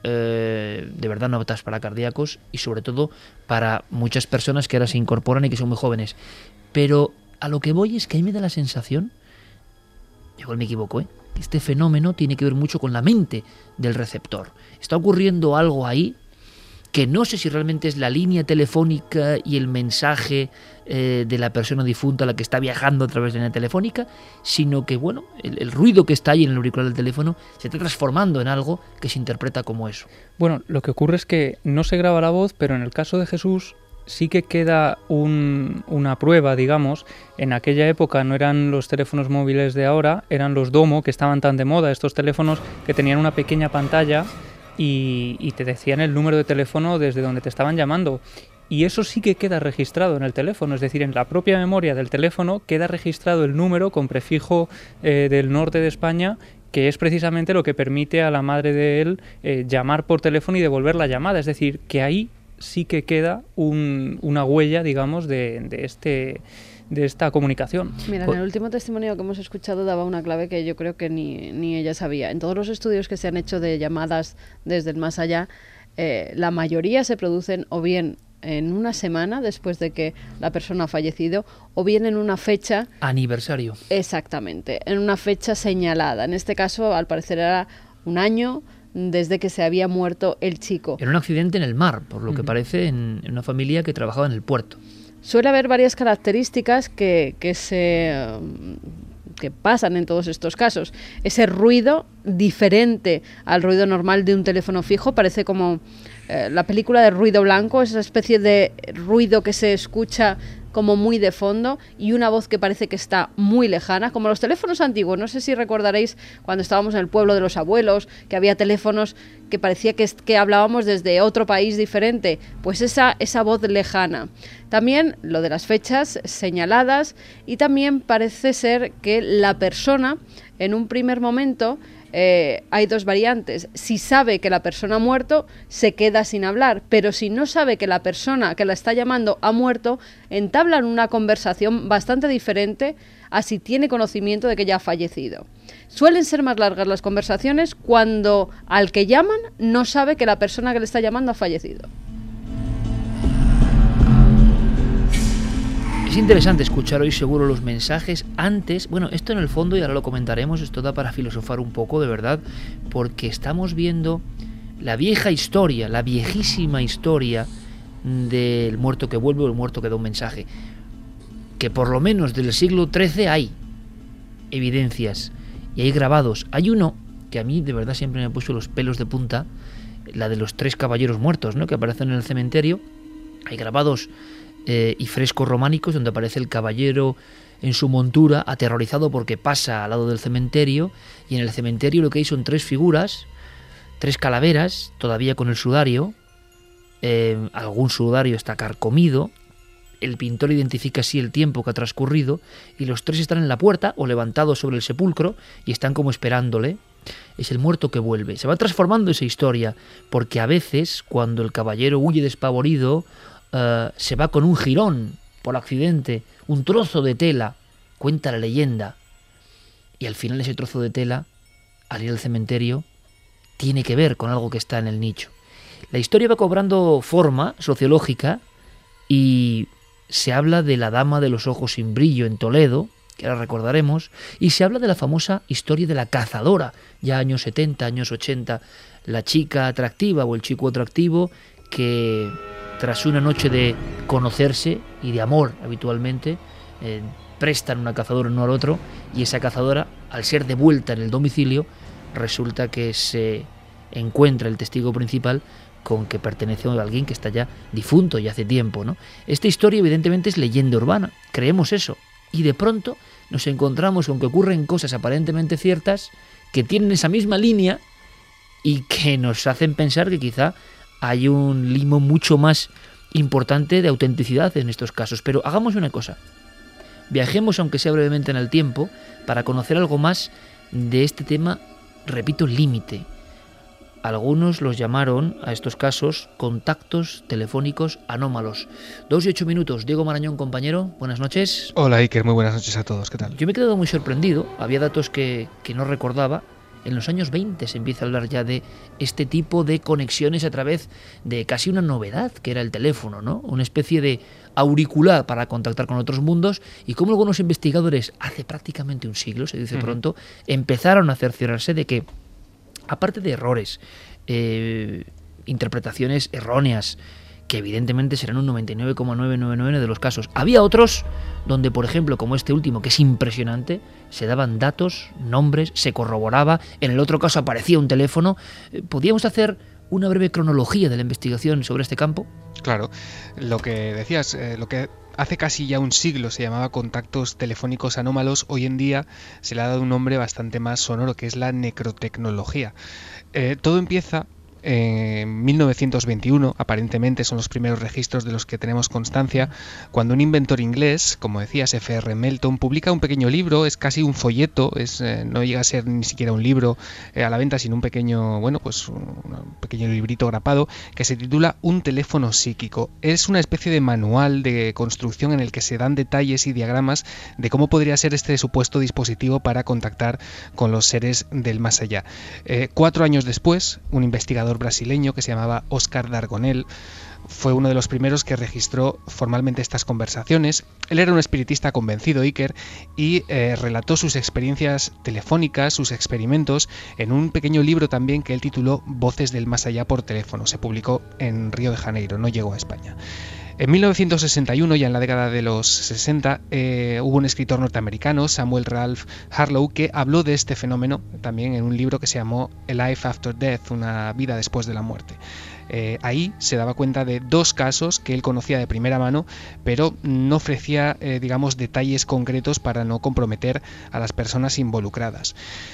eh, de verdad no aptas para cardíacos y sobre todo para muchas personas que ahora se incorporan y que son muy jóvenes. Pero a lo que voy es que a mí me da la sensación, igual me equivoco, ¿eh? que este fenómeno tiene que ver mucho con la mente del receptor. Está ocurriendo algo ahí que no sé si realmente es la línea telefónica y el mensaje eh, de la persona difunta la que está viajando a través de la línea telefónica, sino que, bueno, el, el ruido que está ahí en el auricular del teléfono se está transformando en algo que se interpreta como eso. Bueno, lo que ocurre es que no se graba la voz, pero en el caso de Jesús sí que queda un, una prueba, digamos. En aquella época no eran los teléfonos móviles de ahora, eran los Domo, que estaban tan de moda, estos teléfonos que tenían una pequeña pantalla y, y te decían el número de teléfono desde donde te estaban llamando. Y eso sí que queda registrado en el teléfono, es decir, en la propia memoria del teléfono queda registrado el número con prefijo eh, del norte de España, que es precisamente lo que permite a la madre de él eh, llamar por teléfono y devolver la llamada. Es decir, que ahí sí que queda un, una huella, digamos, de, de este de esta comunicación. Mira, en el último testimonio que hemos escuchado daba una clave que yo creo que ni, ni ella sabía. En todos los estudios que se han hecho de llamadas desde el más allá, eh, la mayoría se producen o bien en una semana después de que la persona ha fallecido o bien en una fecha... Aniversario. Exactamente, en una fecha señalada. En este caso, al parecer, era un año desde que se había muerto el chico. En un accidente en el mar, por lo que parece, en, en una familia que trabajaba en el puerto. Suele haber varias características que, que se... que pasan en todos estos casos. Ese ruido diferente al ruido normal de un teléfono fijo, parece como eh, la película de Ruido Blanco, esa especie de ruido que se escucha como muy de fondo y una voz que parece que está muy lejana, como los teléfonos antiguos. No sé si recordaréis cuando estábamos en el pueblo de los abuelos, que había teléfonos que parecía que, que hablábamos desde otro país diferente, pues esa, esa voz lejana. También lo de las fechas señaladas, y también parece ser que la persona en un primer momento eh, hay dos variantes. Si sabe que la persona ha muerto, se queda sin hablar, pero si no sabe que la persona que la está llamando ha muerto, entablan una conversación bastante diferente a si tiene conocimiento de que ya ha fallecido. Suelen ser más largas las conversaciones cuando al que llaman no sabe que la persona que le está llamando ha fallecido. Es interesante escuchar hoy seguro los mensajes antes. Bueno, esto en el fondo, y ahora lo comentaremos, esto da para filosofar un poco, de verdad, porque estamos viendo la vieja historia, la viejísima historia del muerto que vuelve o el muerto que da un mensaje. Que por lo menos del siglo trece hay evidencias y hay grabados. Hay uno que a mí de verdad siempre me ha puesto los pelos de punta, la de los tres caballeros muertos, ¿no?, que aparecen en el cementerio. Hay grabados eh, y frescos románicos donde aparece el caballero en su montura, aterrorizado porque pasa al lado del cementerio, y en el cementerio lo que hay son tres figuras, tres calaveras, todavía con el sudario, eh, algún sudario está carcomido. El pintor identifica así el tiempo que ha transcurrido, y los tres están en la puerta o levantados sobre el sepulcro y están como esperándole. Es el muerto que vuelve. Se va transformando esa historia, porque a veces cuando el caballero huye despavorido, uh, se va con un jirón por accidente, un trozo de tela, cuenta la leyenda, y al final ese trozo de tela, al ir al cementerio, tiene que ver con algo que está en el nicho. La historia va cobrando forma sociológica y se habla de la dama de los ojos sin brillo en Toledo, que ahora recordaremos, y se habla de la famosa historia de la cazadora, ya años setenta, años ochenta, la chica atractiva o el chico atractivo que tras una noche de conocerse y de amor habitualmente, eh, prestan una cazadora uno al otro, y esa cazadora, al ser devuelta en el domicilio, resulta que se encuentra el testigo principal con que pertenece a alguien que está ya difunto y hace tiempo, ¿no? Esta historia evidentemente es leyenda urbana, creemos eso, y de pronto nos encontramos con que ocurren cosas aparentemente ciertas que tienen esa misma línea y que nos hacen pensar que quizá hay un limo mucho más importante de autenticidad en estos casos. Pero hagamos una cosa, viajemos aunque sea brevemente en el tiempo para conocer algo más de este tema, repito, límite. Algunos los llamaron a estos casos contactos telefónicos anómalos. Dos y ocho minutos. Diego Marañón, compañero, buenas noches. Hola Iker, muy buenas noches a todos, ¿qué tal? Yo me he quedado muy sorprendido, había datos que, que no recordaba. En los años veinte se empieza a hablar ya de este tipo de conexiones a través de casi una novedad, que era el teléfono, ¿no? Una especie de auricular para contactar con otros mundos, y como algunos investigadores, hace prácticamente un siglo, se dice uh-huh. pronto, empezaron a cerciorarse de que, aparte de errores, eh, interpretaciones erróneas, que evidentemente serán un noventa y nueve coma novecientos noventa y nueve de los casos, había otros donde, por ejemplo, como este último, que es impresionante, se daban datos, nombres, se corroboraba, en el otro caso aparecía un teléfono. ¿Podríamos hacer una breve cronología de la investigación sobre este campo? Claro, lo que decías, eh, lo que hace casi ya un siglo se llamaba contactos telefónicos anómalos, hoy en día se le ha dado un nombre bastante más sonoro, que es la necrotecnología. Eh, todo empieza en mil novecientos veintiuno, aparentemente son los primeros registros de los que tenemos constancia, cuando un inventor inglés, como decías, F R Melton, publica un pequeño libro, es casi un folleto, es, eh, no llega a ser ni siquiera un libro eh, a la venta, sino un pequeño, bueno, pues un, un pequeño librito grapado, que se titula Un teléfono psíquico. Es una especie de manual de construcción en el que se dan detalles y diagramas de cómo podría ser este supuesto dispositivo para contactar con los seres del más allá. Eh, cuatro años después, un investigador brasileño que se llamaba Oscar Dargonel, fue uno de los primeros que registró formalmente estas conversaciones. Él era un espiritista convencido, Iker, y eh, relató sus experiencias telefónicas, sus experimentos, en un pequeño libro también que él tituló Voces del Más Allá por teléfono. Se publicó en Río de Janeiro, no llegó a España. En mil novecientos sesenta y uno, ya en la década de los sesenta, eh, hubo un escritor norteamericano, Samuel Ralph Harlow, que habló de este fenómeno también en un libro que se llamó A Life After Death, una vida después de la muerte. Eh, ahí se daba cuenta de dos casos que él conocía de primera mano, pero no ofrecía, eh, digamos, detalles concretos para no comprometer a las personas involucradas.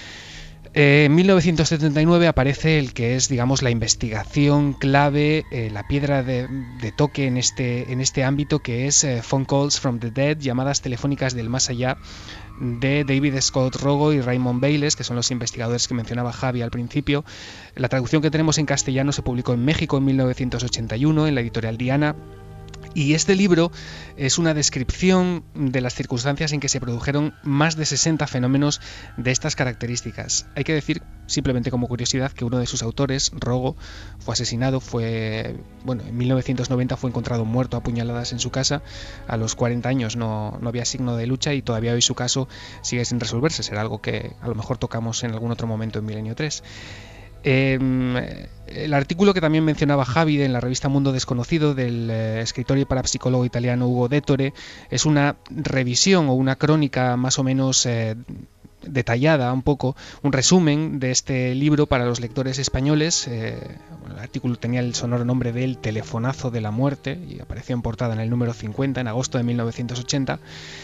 Eh, en mil novecientos setenta y nueve aparece el que es, digamos, la investigación clave, eh, la piedra de, de toque en este, en este ámbito, que es eh, Phone Calls from the Dead, llamadas telefónicas del más allá, de David Scott Rogo y Raymond Bayless, que son los investigadores que mencionaba Javi al principio. La traducción que tenemos en castellano se publicó en México en mil novecientos ochenta y uno en la editorial Diana. Y este libro es una descripción de las circunstancias en que se produjeron más de sesenta fenómenos de estas características. Hay que decir, simplemente como curiosidad, que uno de sus autores, Rogo, fue asesinado, fue, bueno, en mil novecientos noventa fue encontrado muerto a puñaladas en su casa. A los cuarenta años no, no había signo de lucha y todavía hoy su caso sigue sin resolverse. Será algo que a lo mejor tocamos en algún otro momento en Milenio tres. Eh, el artículo que también mencionaba Javi en la revista Mundo Desconocido del eh, escritor y parapsicólogo italiano Ugo Dettore es una revisión o una crónica más o menos eh, detallada, un poco, un resumen de este libro para los lectores españoles. Eh, bueno, el artículo tenía el sonoro nombre de El Telefonazo de la Muerte y apareció en portada en el número cincuenta en agosto de mil novecientos ochenta.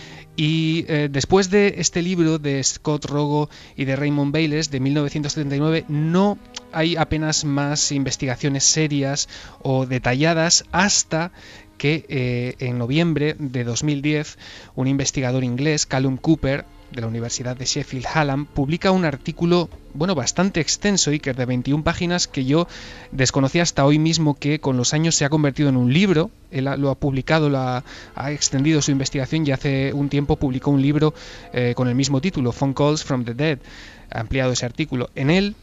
Y eh, después de este libro de Scott Rogo y de Raymond Bayless de mil novecientos setenta y nueve no hay apenas más investigaciones serias o detalladas hasta que eh, en noviembre de dos mil diez un investigador inglés, Callum Cooper, de la Universidad de Sheffield Hallam, publica un artículo, bueno, bastante extenso, Iker, de veintiuna páginas, que yo desconocía hasta hoy mismo, que con los años se ha convertido en un libro. Él lo ha publicado, lo ha, ha extendido su investigación y hace un tiempo publicó un libro eh, con el mismo título, Phone Calls from the Dead. Ha ampliado ese artículo. En él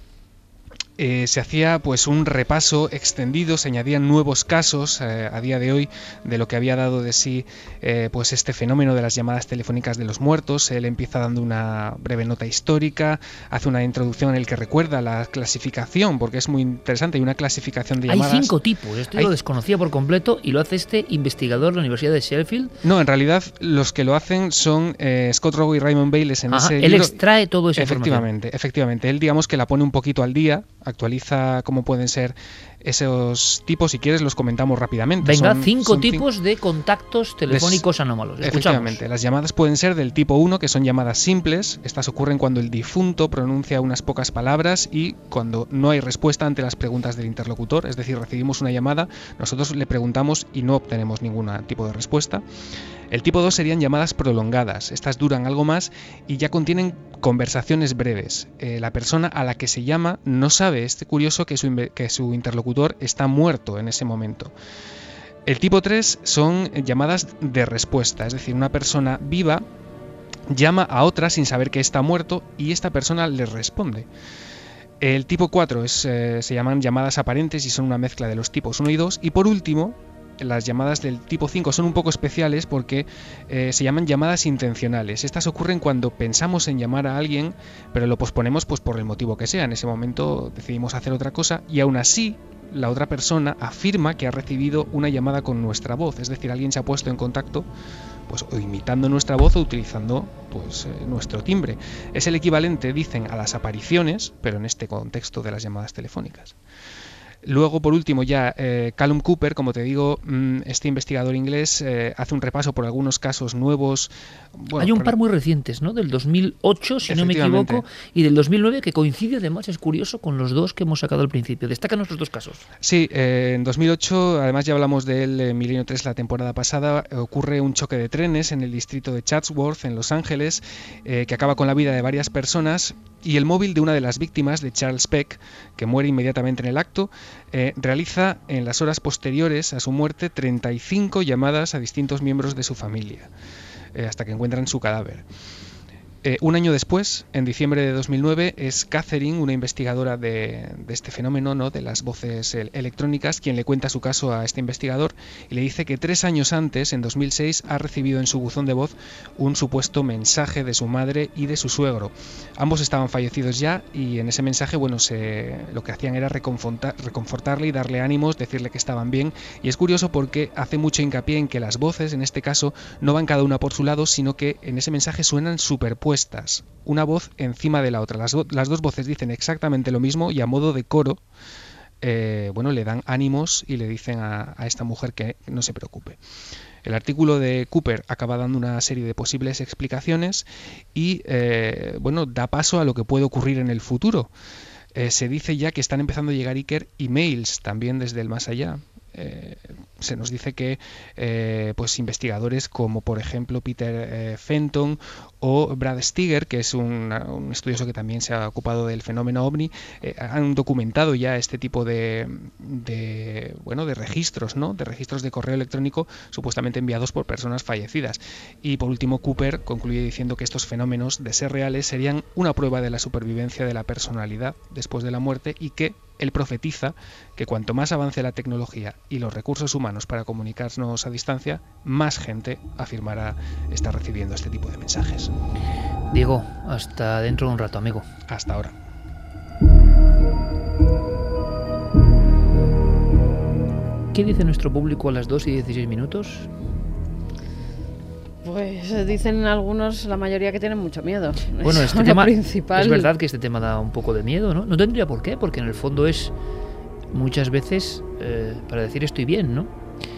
Eh, se hacía pues un repaso extendido, se añadían nuevos casos eh, a día de hoy de lo que había dado de sí eh, pues este fenómeno de las llamadas telefónicas de los muertos. Él empieza dando una breve nota histórica, hace una introducción en el que recuerda la clasificación, porque es muy interesante, hay una clasificación de llamadas. Hay cinco tipos, esto yo lo desconocía por completo y lo hace este investigador de la Universidad de Sheffield. No, en realidad los que lo hacen son eh, Scott Rogo y Raymond Bayless en Ajá, ese él libro. extrae todo eso. Efectivamente, efectivamente. Él, digamos, que la pone un poquito al día, actualiza cómo pueden ser esos tipos. Si quieres los comentamos rápidamente. Venga, son, cinco son tipos cinco... de contactos telefónicos Les... anómalos. Escuchamos. Efectivamente, las llamadas pueden ser del tipo uno, que son llamadas simples. Estas ocurren cuando el difunto pronuncia unas pocas palabras y cuando no hay respuesta ante las preguntas del interlocutor. Es decir, recibimos una llamada, nosotros le preguntamos y no obtenemos ningún tipo de respuesta. El tipo dos serían llamadas prolongadas. Estas duran algo más y ya contienen conversaciones breves. Eh, la persona a la que se llama no sabe, es curioso, que su, que su interlocutor está muerto en ese momento. El tipo tres son llamadas de respuesta, es decir, una persona viva llama a otra sin saber que está muerto y esta persona le responde. El tipo cuatro es, eh, se llaman llamadas aparentes y son una mezcla de los tipos uno y dos. Y por último, las llamadas del tipo cinco son un poco especiales porque eh, se llaman llamadas intencionales. Estas ocurren cuando pensamos en llamar a alguien, pero lo posponemos pues por el motivo que sea. En ese momento decidimos hacer otra cosa y aún así la otra persona afirma que ha recibido una llamada con nuestra voz. Es decir, alguien se ha puesto en contacto pues o imitando nuestra voz o utilizando pues eh, nuestro timbre. Es el equivalente, dicen, a las apariciones, pero en este contexto de las llamadas telefónicas. Luego, por último, ya eh, Callum Cooper, como te digo, mmm, este investigador inglés eh, hace un repaso por algunos casos nuevos. Bueno, hay un por... par muy recientes, ¿no? Del dos mil ocho, si no me equivoco, y del dos mil nueve, que coincide además, es curioso, con los dos que hemos sacado al principio. Destacan nuestros dos casos. Sí, eh, en dos mil ocho, además ya hablamos de él en Milenio tres la temporada pasada, eh, ocurre un choque de trenes en el distrito de Chatsworth, en Los Ángeles, eh, que acaba con la vida de varias personas. Y el móvil de una de las víctimas, de Charles Peck, que muere inmediatamente en el acto, eh, realiza en las horas posteriores a su muerte treinta y cinco llamadas a distintos miembros de su familia, eh, hasta que encuentran su cadáver. Eh, un año después, en diciembre de dos mil nueve, es Catherine, una investigadora de, de este fenómeno, ¿no?, de las voces el, electrónicas, quien le cuenta su caso a este investigador y le dice que tres años antes, en dos mil seis, ha recibido en su buzón de voz un supuesto mensaje de su madre y de su suegro. Ambos estaban fallecidos ya y en ese mensaje, bueno, se, lo que hacían era reconfortar, reconfortarle y darle ánimos, decirle que estaban bien. Y es curioso porque hace mucho hincapié en que las voces, en este caso, no van cada una por su lado, sino que en ese mensaje suenan superpuestas, una voz encima de la otra. Las, las dos voces dicen exactamente lo mismo y a modo de coro, eh, bueno, le dan ánimos y le dicen a, a esta mujer que no se preocupe. El artículo de Cooper acaba dando una serie de posibles explicaciones y, eh, bueno, da paso a lo que puede ocurrir en el futuro. Eh, se dice ya que están empezando a llegar Iker emails también desde el más allá. Eh, se nos dice que eh, pues investigadores como por ejemplo Peter eh, Fenton o Brad Stiger, que es un, un estudioso que también se ha ocupado del fenómeno ovni, eh, han documentado ya este tipo de, de bueno de registros, ¿no? de registros de correo electrónico supuestamente enviados por personas fallecidas. Y por último, Cooper concluye diciendo que estos fenómenos, de ser reales, serían una prueba de la supervivencia de la personalidad después de la muerte y que él profetiza que cuanto más avance la tecnología y los recursos humanos para comunicarnos a distancia, más gente afirmará estar recibiendo este tipo de mensajes. Diego, hasta dentro de un rato, amigo. Hasta ahora. ¿Qué dice nuestro público a las dos y dieciséis minutos? Pues dicen algunos, la mayoría, que tienen mucho miedo. Bueno, este es tema, principal. es verdad que este tema da un poco de miedo, ¿no? No tendría por qué, porque en el fondo es muchas veces eh, para decir estoy bien, ¿no?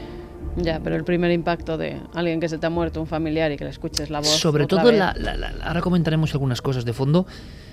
Ya, pero el primer impacto de alguien que se te ha muerto, un familiar, y que le escuches la voz. Sobre todo, la, la, la, ahora comentaremos algunas cosas de fondo,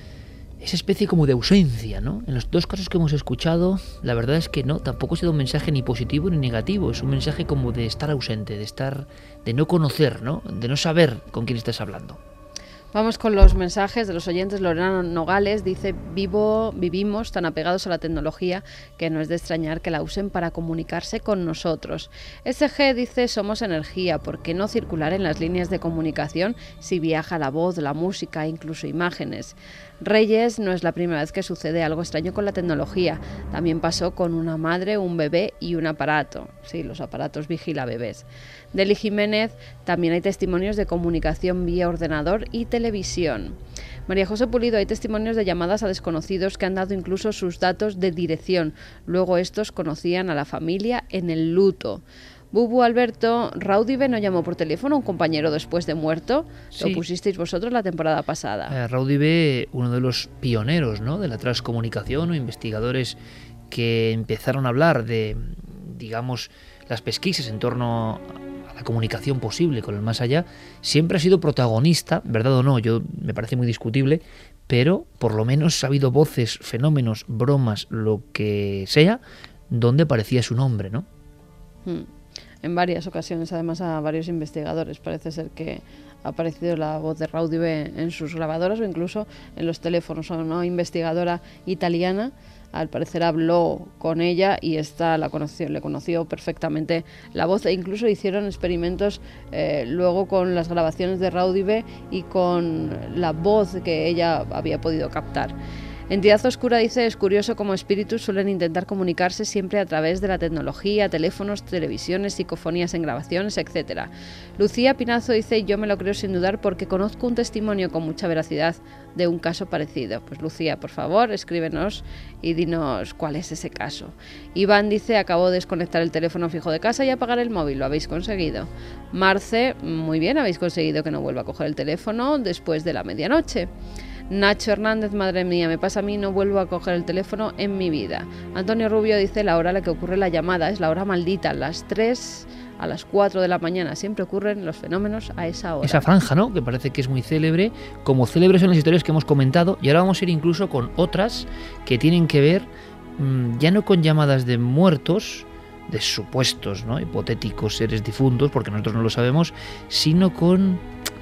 esa especie como de ausencia, ¿no? En los dos casos que hemos escuchado, la verdad es que no, tampoco ha sido un mensaje ni positivo ni negativo, es un mensaje como de estar ausente, de estar, de no conocer, ¿no? De no saber con quién estás hablando. Vamos con los mensajes de los oyentes. Lorena Nogales dice: Vivo, vivimos tan apegados a la tecnología que no es de extrañar que la usen para comunicarse con nosotros. S G dice: somos energía, ¿por qué no circular en las líneas de comunicación si viaja la voz, la música, incluso imágenes? Reyes: no es la primera vez que sucede algo extraño con la tecnología. También pasó con una madre, un bebé y un aparato. Sí, los aparatos vigila bebés. Deli Jiménez: también hay testimonios de comunicación vía ordenador y televisión. María José Pulido: hay testimonios de llamadas a desconocidos que han dado incluso sus datos de dirección. Luego estos conocían a la familia en el luto. Bubu Alberto: Raudive no llamó por teléfono a un compañero después de muerto. Sí. Lo pusisteis vosotros la temporada pasada. Eh, Raudive, uno de los pioneros, ¿no?, de la transcomunicación, o investigadores que empezaron a hablar de, digamos, las pesquisas en torno a la comunicación posible con el más allá, siempre ha sido protagonista, verdad o no, yo me parece muy discutible, pero por lo menos ha habido voces, fenómenos, bromas, lo que sea, donde aparecía su nombre, ¿no? Hmm. En varias ocasiones, además, a varios investigadores parece ser que ha aparecido la voz de Raudive en sus grabadoras o incluso en los teléfonos. Una investigadora italiana, al parecer, habló con ella y esta la conoció, le conoció perfectamente la voz, e incluso hicieron experimentos eh, luego con las grabaciones de Raudive y con la voz que ella había podido captar. Entidad Oscura dice: es curioso cómo espíritus suelen intentar comunicarse siempre a través de la tecnología, teléfonos, televisiones, psicofonías en grabaciones, etcétera. Lucía Pinazo dice: yo me lo creo sin dudar porque conozco un testimonio con mucha veracidad de un caso parecido. Pues Lucía, por favor, escríbenos y dinos cuál es ese caso. Iván dice: acabo de desconectar el teléfono fijo de casa y apagar el móvil. ¿Lo habéis conseguido? Marce: muy bien, habéis conseguido que no vuelva a coger el teléfono después de la medianoche. Nacho Hernández: madre mía, me pasa a mí, no vuelvo a coger el teléfono en mi vida. Antonio Rubio dice: la hora a la que ocurre la llamada es la hora maldita, las tres a las cuatro de la mañana, siempre ocurren los fenómenos a esa hora. Esa franja, ¿no?, que parece que es muy célebre, como célebres son las historias que hemos comentado, y ahora vamos a ir incluso con otras que tienen que ver mmm, ya no con llamadas de muertos, de supuestos, ¿no?, hipotéticos seres difuntos, porque nosotros no lo sabemos, sino con,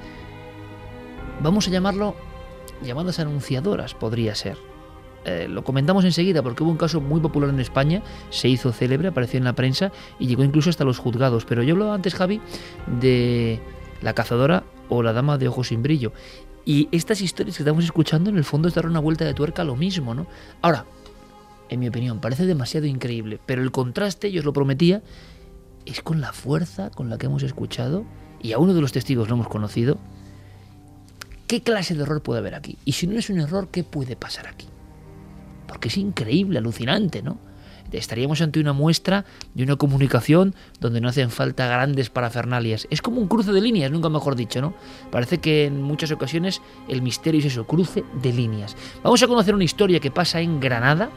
vamos a llamarlo, llamadas anunciadoras, podría ser. Eh, lo comentamos enseguida porque hubo un caso muy popular en España, se hizo célebre, apareció en la prensa y llegó incluso hasta los juzgados. Pero yo hablaba antes, Javi, de la cazadora o la dama de ojos sin brillo. Y estas historias que estamos escuchando en el fondo es dar una vuelta de tuerca a lo mismo, ¿no? Ahora, en mi opinión, parece demasiado increíble, pero el contraste, yo os lo prometía, es con la fuerza con la que hemos escuchado, y a uno de los testigos lo hemos conocido. ¿Qué clase de error puede haber aquí? Y si no es un error, ¿qué puede pasar aquí? Porque es increíble, alucinante, ¿no? Estaríamos ante una muestra de una comunicación donde no hacen falta grandes parafernalias. Es como un cruce de líneas, nunca mejor dicho, ¿no? Parece que en muchas ocasiones el misterio es eso, cruce de líneas. Vamos a conocer una historia que pasa en Granada,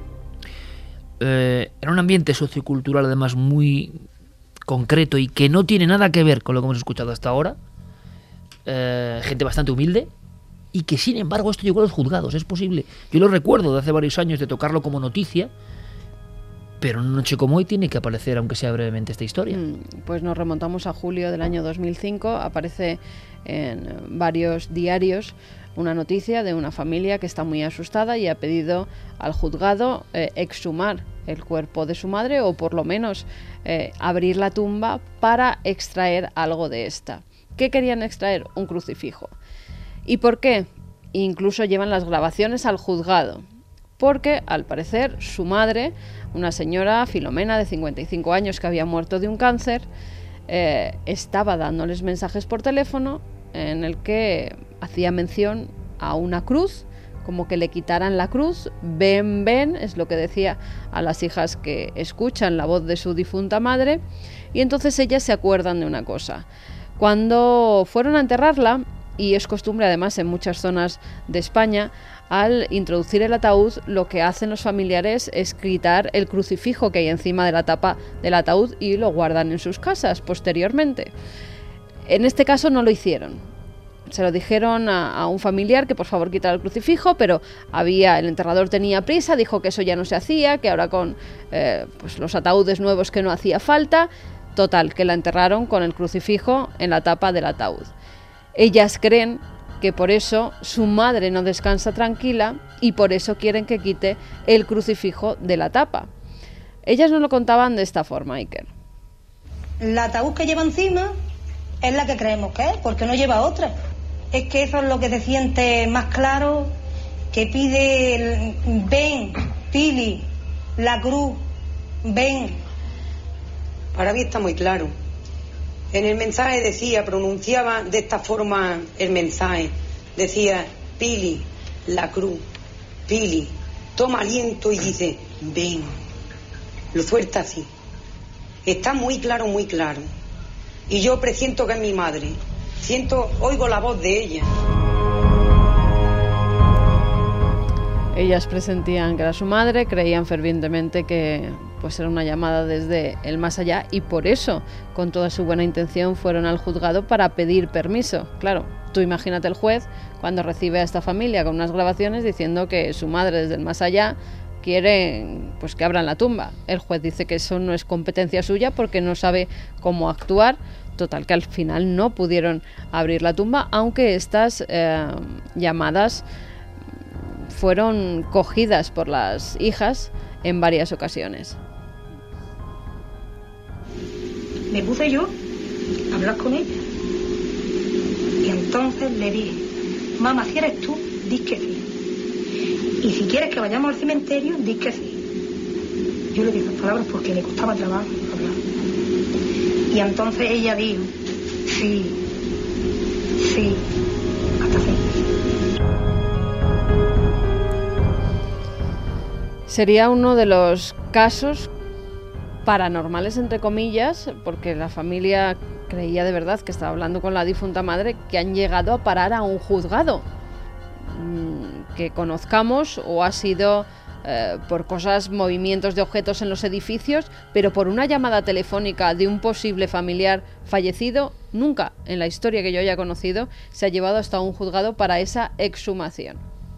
eh, en un ambiente sociocultural además muy concreto y que no tiene nada que ver con lo que hemos escuchado hasta ahora. Eh, gente bastante humilde, y que sin embargo esto llegó a los juzgados, es posible. Yo lo recuerdo de hace varios años de tocarlo como noticia, pero en una noche como hoy tiene que aparecer, aunque sea brevemente, esta historia. Pues nos remontamos a julio del año dos mil cinco, aparece en varios diarios una noticia de una familia que está muy asustada y ha pedido al juzgado eh, exhumar el cuerpo de su madre, o por lo menos eh, abrir la tumba para extraer algo de esta. ¿Qué querían extraer? Un crucifijo. ¿Y por qué? Incluso llevan las grabaciones al juzgado, porque al parecer su madre, una señora Filomena de cincuenta y cinco años que había muerto de un cáncer, eh, estaba dándoles mensajes por teléfono en el que hacía mención a una cruz, como que le quitaran la cruz. Ven, ven, es lo que decía a las hijas que escuchan la voz de su difunta madre, y entonces ellas se acuerdan de una cosa. Cuando fueron a enterrarla, y es costumbre además en muchas zonas de España, al introducir el ataúd, lo que hacen los familiares es quitar el crucifijo que hay encima de la tapa del ataúd y lo guardan en sus casas posteriormente. En este caso no lo hicieron. Se lo dijeron a, a un familiar que por favor quitara el crucifijo, pero había el enterrador tenía prisa, dijo que eso ya no se hacía, que ahora con eh, pues los ataúdes nuevos que no hacía falta. Total, que la enterraron con el crucifijo en la tapa del ataúd. Ellas creen que por eso su madre no descansa tranquila y por eso quieren que quite el crucifijo de la tapa. Ellas nos lo contaban de esta forma, Iker. El ataúd que lleva encima es la que creemos que es, porque no lleva otra. Es que eso es lo que se siente más claro, que pide el ven, Pili, la cruz, ven. Para mí está muy claro. En el mensaje decía, pronunciaba de esta forma el mensaje. Decía, Pili, la cruz, Pili, toma aliento y dice, ven. Lo suelta así. Está muy claro, muy claro. Y yo presiento que es mi madre. Siento, oigo la voz de ella. Ellas presentían que era su madre, creían fervientemente que pues era una llamada desde el más allá, y por eso, con toda su buena intención, fueron al juzgado para pedir permiso. Claro, tú imagínate el juez cuando recibe a esta familia con unas grabaciones diciendo que su madre desde el más allá quiere pues que abran la tumba. El juez dice que eso no es competencia suya porque no sabe cómo actuar. Total, que al final no pudieron abrir la tumba, aunque estas eh, llamadas fueron cogidas por las hijas en varias ocasiones. Me puse yo a hablar con ella y entonces le dije, mamá, si eres tú, di que sí, y si quieres que vayamos al cementerio, di que sí. Yo le dije esas palabras porque le costaba trabajo hablar, y entonces ella dijo sí, sí, hasta fin. Sería uno de los casos paranormales, entre comillas, porque la familia creía de verdad que estaba hablando con la difunta madre, que han llegado a parar a un juzgado. Que conozcamos, o ha sido eh, por cosas, movimientos de objetos en los edificios, pero por una llamada telefónica de un posible familiar fallecido, nunca en la historia que yo haya conocido se ha llevado hasta un juzgado para esa exhumación.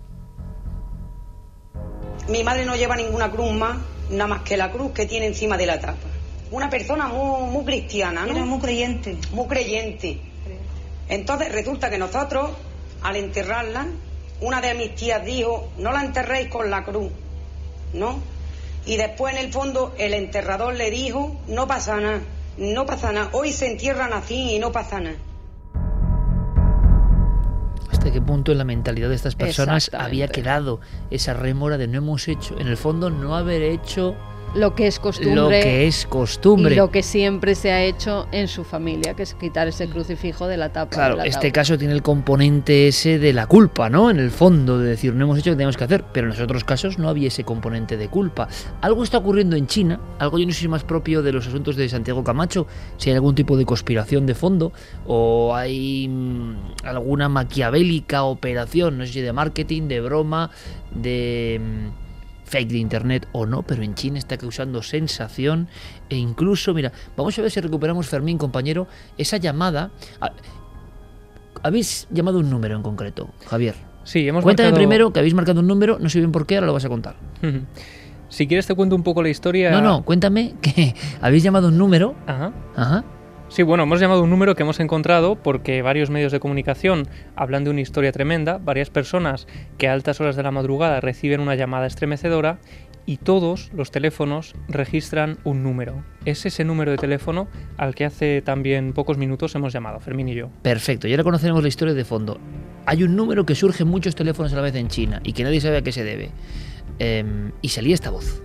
Mi madre no lleva ninguna cruz más, nada más que la cruz que tiene encima de la tapa. Una persona muy, muy cristiana, ¿no? Era muy creyente. Muy creyente. Entonces resulta que nosotros, al enterrarla, una de mis tías dijo, no la enterréis con la cruz, ¿no? Y después, en el fondo, el enterrador le dijo, no pasa nada, no pasa nada. Hoy se entierran así y no pasa nada. hasta qué punto en la mentalidad de estas personas había quedado esa rémora de no hemos hecho, en el fondo no haber hecho lo que es costumbre, lo que es costumbre y lo que siempre se ha hecho en su familia, que es quitar ese crucifijo de la tapa. Claro, de la este tabla. caso tiene el componente ese de la culpa, ¿no? En el fondo, de decir, no hemos hecho lo que teníamos que hacer, pero en los otros casos no había ese componente de culpa. Algo está ocurriendo en China, algo yo no sé si más propio de los asuntos de Santiago Camacho, si hay algún tipo de conspiración de fondo, o hay mmm, alguna maquiavélica operación, no sé si de marketing, de broma, de mmm, fake de internet o no, pero en China está causando sensación e incluso, mira, vamos a ver si recuperamos, Fermín, compañero, esa llamada. Habéis llamado un número en concreto, Javier. Sí, hemos Cuéntame marcado... primero que habéis marcado un número, no sé bien por qué, ahora lo vas a contar. Si quieres te cuento un poco la historia. No, no, cuéntame que habéis llamado un número. Ajá. Ajá. Sí, bueno, hemos llamado un número que hemos encontrado porque varios medios de comunicación hablan de una historia tremenda, varias personas que a altas horas de la madrugada reciben una llamada estremecedora y todos los teléfonos registran un número. Es ese número de teléfono al que hace también pocos minutos hemos llamado, Fermín y yo. Perfecto, y ahora conoceremos la historia de fondo. Hay un número que surge en muchos teléfonos a la vez en China y que nadie sabe a qué se debe. Eh, y salía esta voz.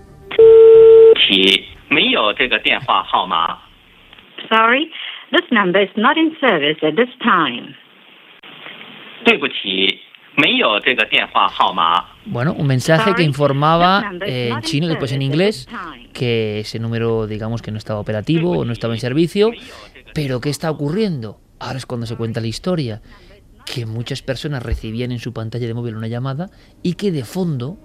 Sorry, this number is not in service at this time. Bueno, un mensaje que informaba eh, en chino y después en inglés que ese número, digamos, que no estaba operativo o no estaba en servicio. Pero ¿qué está ocurriendo? Ahora es cuando se cuenta la historia. Que muchas personas recibían en su pantalla de móvil una llamada y que de fondo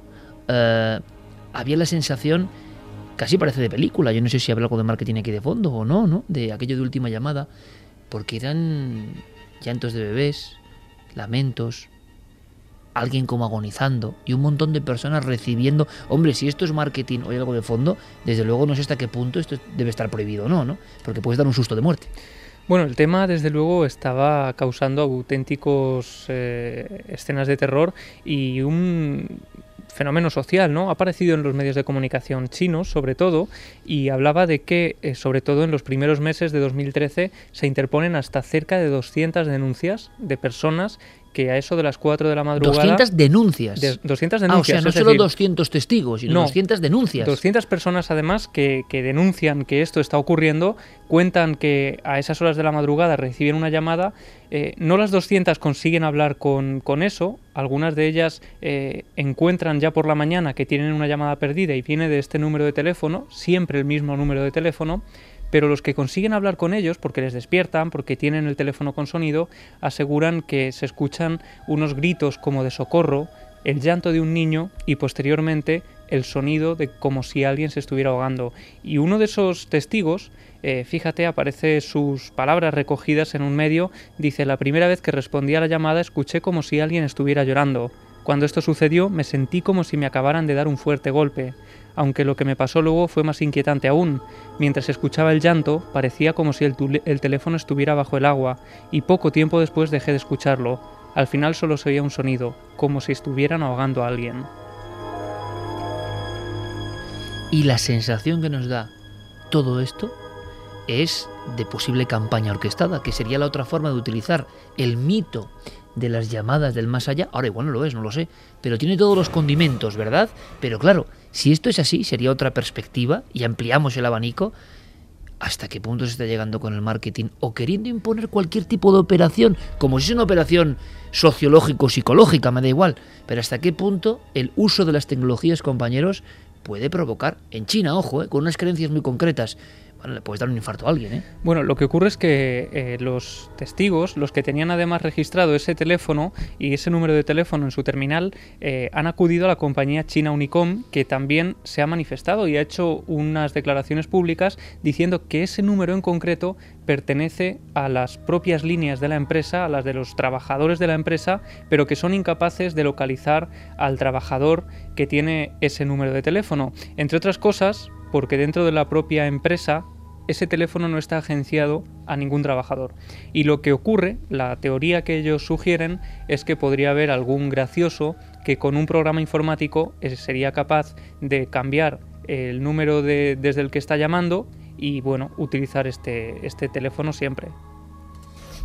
eh, había la sensación... Casi parece de película, yo no sé si habrá algo de marketing aquí de fondo o no, ¿no? De aquello de última llamada, porque eran llantos de bebés, lamentos, alguien como agonizando y un montón de personas recibiendo... Hombre, si esto es marketing o hay algo de fondo, desde luego no sé hasta qué punto esto debe estar prohibido o no, ¿no? Porque puedes dar un susto de muerte. Bueno, el tema desde luego estaba causando auténticos eh, escenas de terror y un... fenómeno social, ¿no? Ha aparecido en los medios de comunicación chinos, sobre todo, y hablaba de que, eh, sobre todo en los primeros meses de dos mil trece, se interponen hasta cerca de doscientas denuncias de personas que a eso de las cuatro de la madrugada... doscientas denuncias. De, doscientas denuncias. Ah, o sea, no solo decir, doscientos testigos, sino no, doscientas denuncias. doscientas personas, además, que, que denuncian que esto está ocurriendo, cuentan que a esas horas de la madrugada reciben una llamada. Eh, no las doscientas consiguen hablar con, con eso. Algunas de ellas eh, encuentran ya por la mañana que tienen una llamada perdida y viene de este número de teléfono, siempre el mismo número de teléfono. Pero los que consiguen hablar con ellos, porque les despiertan, porque tienen el teléfono con sonido, aseguran que se escuchan unos gritos como de socorro, el llanto de un niño y posteriormente el sonido de como si alguien se estuviera ahogando. Y uno de esos testigos, eh, fíjate, aparece sus palabras recogidas en un medio, dice: la primera vez que respondí a la llamada escuché como si alguien estuviera llorando. Cuando esto sucedió me sentí como si me acabaran de dar un fuerte golpe. Aunque lo que me pasó luego fue más inquietante aún. Mientras escuchaba el llanto, parecía como si el, el teléfono estuviera bajo el agua, y poco tiempo después dejé de escucharlo. Al final solo se oía un sonido, como si estuvieran ahogando a alguien. Y la sensación que nos da todo esto es de posible campaña orquestada, que sería la otra forma de utilizar el mito de las llamadas del más allá. Ahora igual no lo es, no lo sé, pero tiene todos los condimentos, ¿verdad? Pero claro, si esto es así, sería otra perspectiva y ampliamos el abanico. ¿Hasta qué punto se está llegando con el marketing o queriendo imponer cualquier tipo de operación, como si es una operación sociológico-psicológica, me da igual? Pero ¿hasta qué punto el uso de las tecnologías, compañeros, puede provocar, en China, ojo, eh, con unas creencias muy concretas, bueno, le puedes dar un infarto a alguien, ¿eh? Bueno, lo que ocurre es que eh, los testigos, los que tenían además registrado ese teléfono y ese número de teléfono en su terminal, eh, han acudido a la compañía china Unicom, que también se ha manifestado y ha hecho unas declaraciones públicas diciendo que ese número en concreto pertenece a las propias líneas de la empresa, a las de los trabajadores de la empresa, pero que son incapaces de localizar al trabajador que tiene ese número de teléfono. Entre otras cosas, porque dentro de la propia empresa ese teléfono no está agenciado a ningún trabajador. Y lo que ocurre, la teoría que ellos sugieren, es que podría haber algún gracioso que con un programa informático sería capaz de cambiar el número de, desde el que está llamando y, bueno, utilizar este, este teléfono siempre.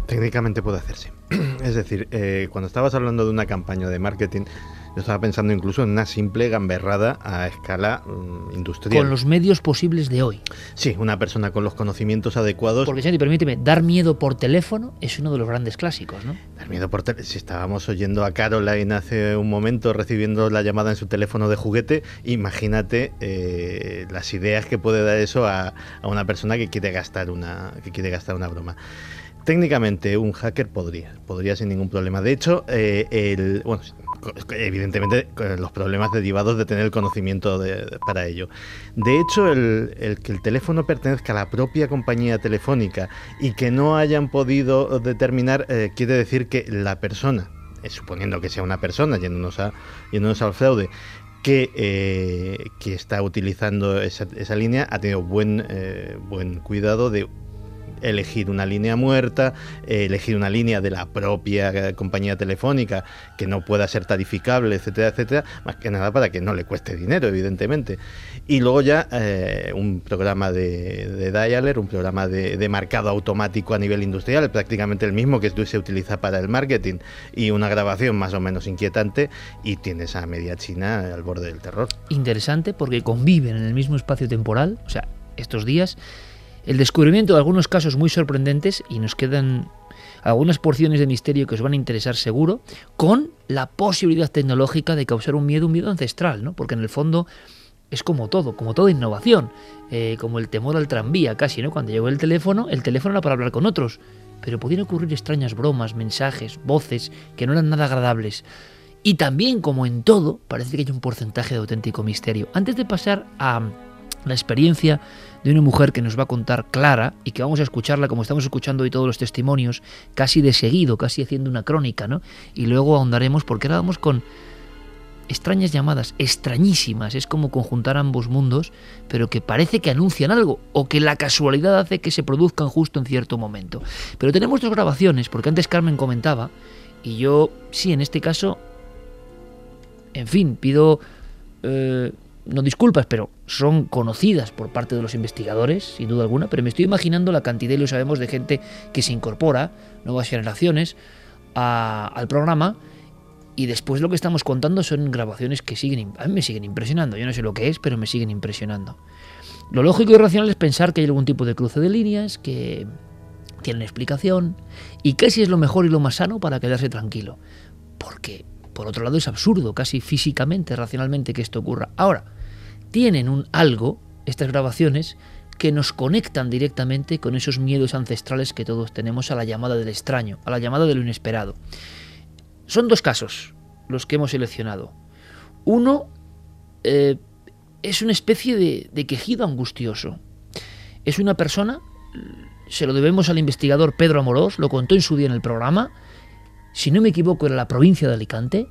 Técnicamente puede hacerse. Es decir, eh, cuando estabas hablando de una campaña de marketing, yo estaba pensando incluso en una simple gamberrada a escala um, industrial. Con los medios posibles de hoy. Sí, una persona con los conocimientos adecuados. Porque, Santi, permíteme, dar miedo por teléfono es uno de los grandes clásicos, ¿no? Dar miedo por teléfono. Si estábamos oyendo a Caroline hace un momento recibiendo la llamada en su teléfono de juguete, imagínate eh, las ideas que puede dar eso a, a una persona que quiere gastar una, que quiere gastar una broma. Técnicamente un hacker podría, podría sin ningún problema. De hecho, eh, el, bueno, evidentemente los problemas derivados de tener el conocimiento de, para ello. De hecho, el, el que el teléfono pertenezca a la propia compañía telefónica y que no hayan podido determinar, eh, quiere decir que la persona, eh, suponiendo que sea una persona, yéndonos, a, yéndonos al fraude, que, eh, que está utilizando esa, esa línea, ha tenido buen, eh, buen cuidado de elegir una línea muerta, eh, elegir una línea de la propia eh, compañía telefónica que no pueda ser tarificable, etcétera, etcétera, más que nada para que no le cueste dinero, evidentemente. Y luego ya eh, un programa de, de dialer, un programa de, de marcado automático a nivel industrial, prácticamente el mismo que se utiliza para el marketing, y una grabación más o menos inquietante, y tienes a media China al borde del terror. Interesante porque conviven en el mismo espacio temporal, o sea, estos días, el descubrimiento de algunos casos muy sorprendentes, y nos quedan algunas porciones de misterio que os van a interesar seguro, con la posibilidad tecnológica de causar un miedo, un miedo ancestral, ¿no? Porque en el fondo es como todo, como toda innovación, eh, como el temor al tranvía casi, ¿no? Cuando llegó el teléfono, el teléfono era para hablar con otros, pero podían ocurrir extrañas bromas, mensajes, voces que no eran nada agradables. Y también, como en todo, parece que hay un porcentaje de auténtico misterio. Antes de pasar a la experiencia de una mujer que nos va a contar Clara, y que vamos a escucharla como estamos escuchando hoy todos los testimonios, casi de seguido, casi haciendo una crónica, ¿no? Y luego ahondaremos, porque ahora vamos con extrañas llamadas, extrañísimas, es como conjuntar ambos mundos, pero que parece que anuncian algo, o que la casualidad hace que se produzcan justo en cierto momento. Pero tenemos dos grabaciones, porque antes Carmen comentaba, y yo, sí, en este caso, en fin, pido... Eh, no disculpas, pero son conocidas por parte de los investigadores, sin duda alguna, pero me estoy imaginando la cantidad, y lo sabemos, de gente que se incorpora, nuevas generaciones, a, al programa, y después lo que estamos contando son grabaciones que siguen, a mí me siguen impresionando. Yo no sé lo que es, pero me siguen impresionando. Lo lógico y racional es pensar que hay algún tipo de cruce de líneas, que tienen explicación, y casi es lo mejor y lo más sano para quedarse tranquilo. Porque, por otro lado, es absurdo, casi físicamente, racionalmente, que esto ocurra. Ahora, tienen un algo, estas grabaciones, que nos conectan directamente con esos miedos ancestrales que todos tenemos a la llamada del extraño, a la llamada de lo inesperado. Son dos casos los que hemos seleccionado. Uno eh, es una especie de, de quejido angustioso. Es una persona, se lo debemos al investigador Pedro Amorós, lo contó en su día en el programa, si no me equivoco era la provincia de Alicante,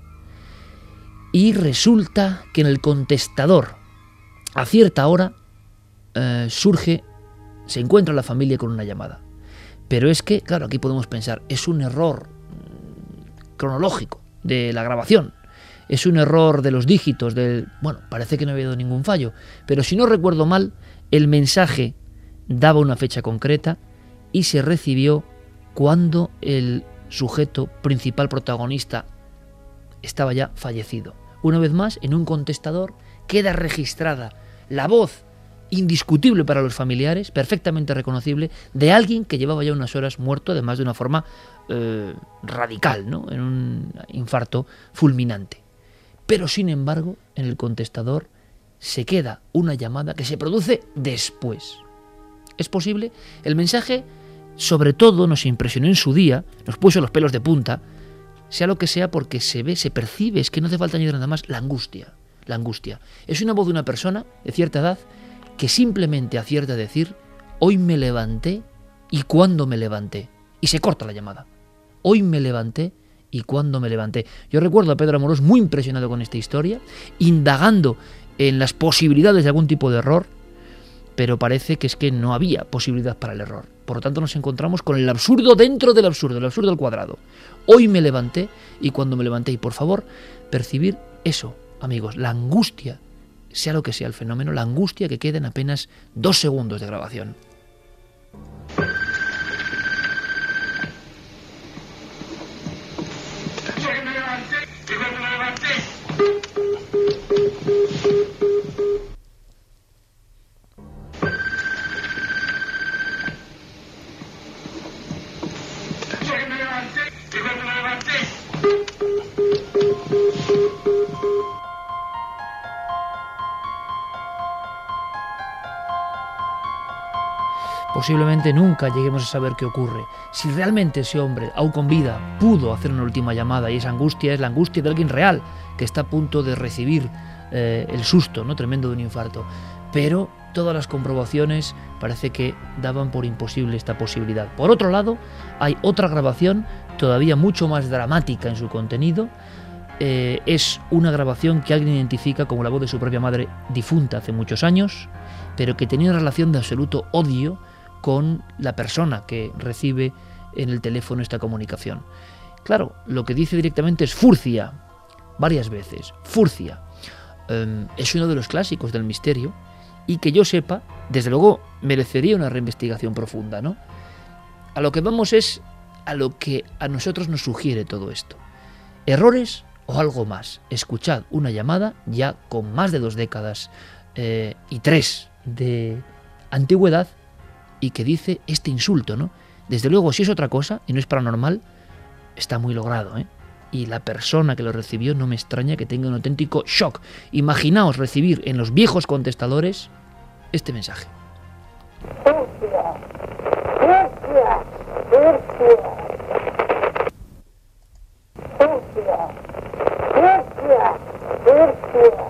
y resulta que en el contestador, a cierta hora, eh, surge, se encuentra la familia con una llamada. Pero es que, claro, aquí podemos pensar, es un error cronológico de la grabación, es un error de los dígitos, del, bueno, parece que no ha habido ningún fallo, pero si no recuerdo mal, el mensaje daba una fecha concreta y se recibió cuando el sujeto principal protagonista estaba ya fallecido. Una vez más, en un contestador queda registrada la voz indiscutible para los familiares, perfectamente reconocible, de alguien que llevaba ya unas horas muerto, además de una forma eh, radical, ¿no? En un infarto fulminante. Pero sin embargo, en el contestador se queda una llamada que se produce después. ¿Es posible? El mensaje, sobre todo, nos impresionó en su día, nos puso los pelos de punta, sea lo que sea, porque se ve, se percibe, es que no hace falta añadir nada más, la angustia. La angustia. Es una voz de una persona de cierta edad que simplemente acierta a decir: hoy me levanté y cuándo me levanté. Y se corta la llamada. Hoy me levanté y cuándo me levanté. Yo recuerdo a Pedro Amorós muy impresionado con esta historia, indagando en las posibilidades de algún tipo de error, pero parece que es que no había posibilidad para el error. Por lo tanto, nos encontramos con el absurdo dentro del absurdo, el absurdo al cuadrado. Hoy me levanté y cuándo me levanté. Y por favor, percibir eso, amigos, la angustia, sea lo que sea el fenómeno, la angustia que queda en apenas dos segundos de grabación. posiblemente nunca lleguemos a saber qué ocurre. Si realmente ese hombre, aún con vida, pudo hacer una última llamada, y esa angustia es la angustia de alguien real, que está a punto de recibir eh, el susto, ¿no?, tremendo de un infarto. Pero todas las comprobaciones parece que daban por imposible esta posibilidad. Por otro lado, hay otra grabación todavía mucho más dramática en su contenido. Eh, es una grabación que alguien identifica como la voz de su propia madre difunta hace muchos años, pero que tenía una relación de absoluto odio con la persona que recibe en el teléfono esta comunicación. Claro, lo que dice directamente es Furcia, varias veces, Furcia. Eh, es uno de los clásicos del misterio y que yo sepa, desde luego merecería una reinvestigación profunda, ¿no? A lo que vamos es a lo que a nosotros nos sugiere todo esto. ¿Errores o algo más? Escuchad una llamada ya con más de dos décadas eh, y tres de antigüedad y que dice este insulto, ¿no? Desde luego, si es otra cosa y no es paranormal, está muy logrado, ¿eh? Y la persona que lo recibió no me extraña que tenga un auténtico shock. Imaginaos recibir en los viejos contestadores este mensaje. Furcia, Furcia, Furcia, Furcia, Furcia, Furcia.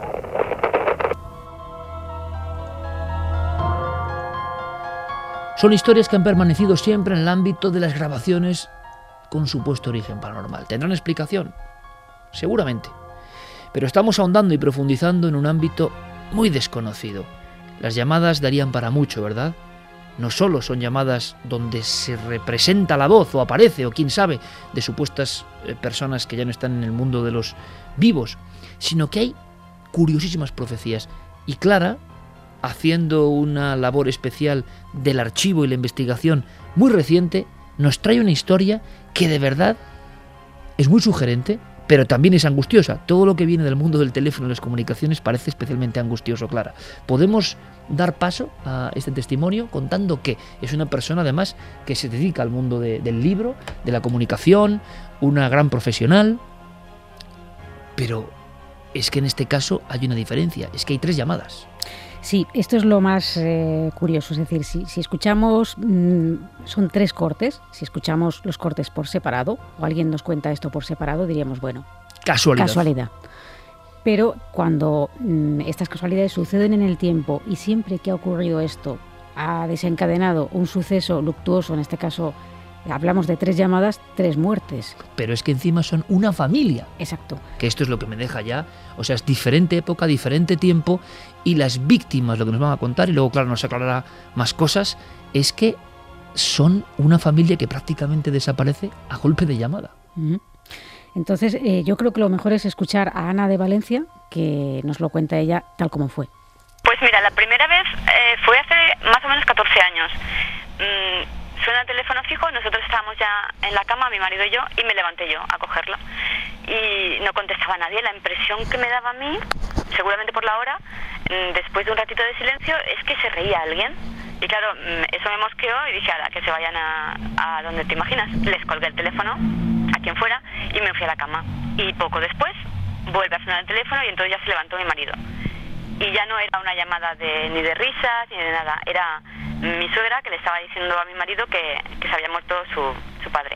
Son historias que han permanecido siempre en el ámbito de las grabaciones con supuesto origen paranormal. ¿Tendrán explicación? Seguramente. Pero estamos ahondando y profundizando en un ámbito muy desconocido. Las llamadas darían para mucho, ¿verdad? No solo son llamadas donde se representa la voz o aparece, o quién sabe, de supuestas eh, personas que ya no están en el mundo de los vivos, sino que hay curiosísimas profecías. Y Clara, haciendo una labor especial del archivo y la investigación muy reciente, nos trae una historia que de verdad es muy sugerente, pero también es angustiosa. Todo lo que viene del mundo del teléfono y las comunicaciones parece especialmente angustioso, Clara. Podemos dar paso a este testimonio contando que es una persona además que se dedica al mundo de, del libro, de la comunicación, una gran profesional, pero es que en este caso hay una diferencia, es que hay tres llamadas. Sí, esto es lo más eh, curioso, es decir, si, si escuchamos, mmm, son tres cortes, si escuchamos los cortes por separado, o alguien nos cuenta esto por separado, diríamos, bueno, casualidad. Casualidad. Pero cuando mmm, estas casualidades suceden en el tiempo y siempre que ha ocurrido esto ha desencadenado un suceso luctuoso, en este caso hablamos de tres llamadas, tres muertes. Pero es que encima son una familia. Exacto. Que esto es lo que me deja ya, o sea, es diferente época, diferente tiempo, y las víctimas, lo que nos van a contar, y luego, claro, nos aclarará más cosas, es que son una familia que prácticamente desaparece a golpe de llamada. Uh-huh. Entonces, eh, yo creo que lo mejor es escuchar a Ana de Valencia, que nos lo cuenta ella tal como fue. Pues mira, la primera vez eh, fue hace más o menos catorce años. Mm, Suena el teléfono fijo, nosotros estábamos ya en la cama, mi marido y yo, y me levanté yo a cogerlo. Y no contestaba nadie. La impresión que me daba a mí, seguramente por la hora, después de un ratito de silencio, es que se reía alguien. Y claro, eso me mosqueó y dije, ala, que se vayan a, a donde te imaginas. Les colgué el teléfono, a quien fuera, y me fui a la cama. Y poco después, vuelve a sonar el teléfono y entonces ya se levantó mi marido. Y ya no era una llamada de, ni de risas ni de nada, era mi suegra que le estaba diciendo a mi marido que, que se había muerto su, su padre.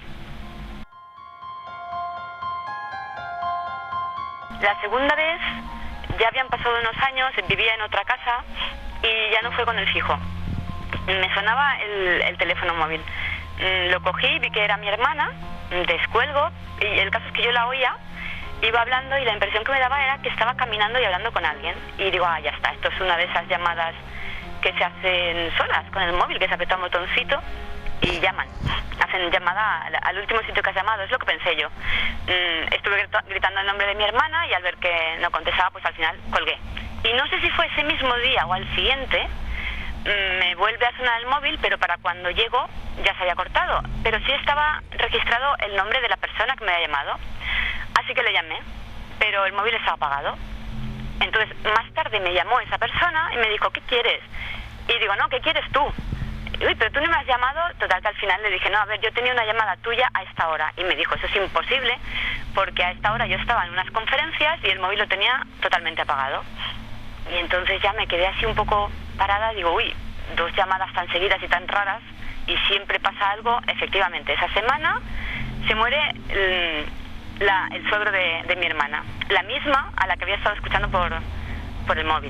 La segunda vez ya habían pasado unos años, vivía en otra casa y ya no fue con el fijo. Me sonaba el, el teléfono móvil. Lo cogí, vi que era mi hermana, descuelgo y el caso es que yo la oía. Iba hablando y la impresión que me daba era que estaba caminando y hablando con alguien. Y digo, ah, ya está, esto es una de esas llamadas que se hacen solas con el móvil, que se aprieta un botoncito y llaman. Hacen llamada al, al último sitio que has llamado, es lo que pensé yo. Mm, estuve gritando el nombre de mi hermana y al ver que no contestaba, pues al final colgué. Y no sé si fue ese mismo día o al siguiente, mm, me vuelve a sonar el móvil, pero para cuando llego ya se había cortado. Pero sí estaba registrado el nombre de la persona que me había llamado. Así que le llamé, pero el móvil estaba apagado. Entonces, más tarde me llamó esa persona y me dijo, ¿qué quieres? Y digo, no, ¿qué quieres tú? Uy, pero tú no me has llamado. Total, que al final le dije, no, a ver, yo tenía una llamada tuya a esta hora. Y me dijo, eso es imposible, porque a esta hora yo estaba en unas conferencias y el móvil lo tenía totalmente apagado. Y entonces ya me quedé así un poco parada, digo, uy, dos llamadas tan seguidas y tan raras y siempre pasa algo. Efectivamente, esa semana se muere el, la, el suegro de, de mi hermana, la misma a la que había estado escuchando por, por el móvil.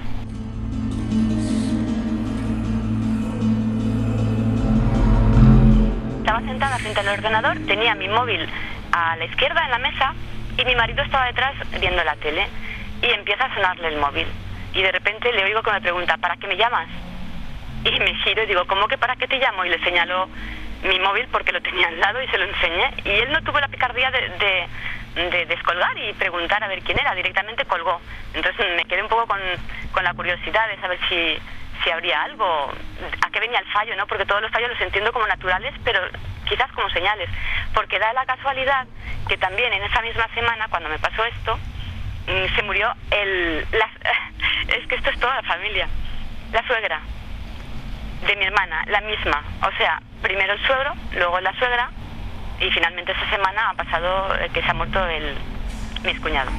Estaba sentada frente al ordenador, tenía mi móvil a la izquierda en la mesa y mi marido estaba detrás viendo la tele y empieza a sonarle el móvil y de repente le oigo que me pregunta, ¿para qué me llamas? Y me giro y digo, ¿cómo que para qué te llamo? Y le señaló mi móvil porque lo tenía al lado y se lo enseñé y él no tuvo la picardía de, de, de descolgar y preguntar a ver quién era, directamente colgó. Entonces me quedé un poco con, con la curiosidad de saber si, si habría algo, a qué venía el fallo, ¿no? Porque todos los fallos los entiendo como naturales, pero quizás como señales, porque da la casualidad que también en esa misma semana, cuando me pasó esto, se murió el... La, es que esto es toda la familia, la suegra de mi hermana, la misma, o sea, primero el suegro, luego la suegra y finalmente esta semana ha pasado que se ha muerto el mi excuñado.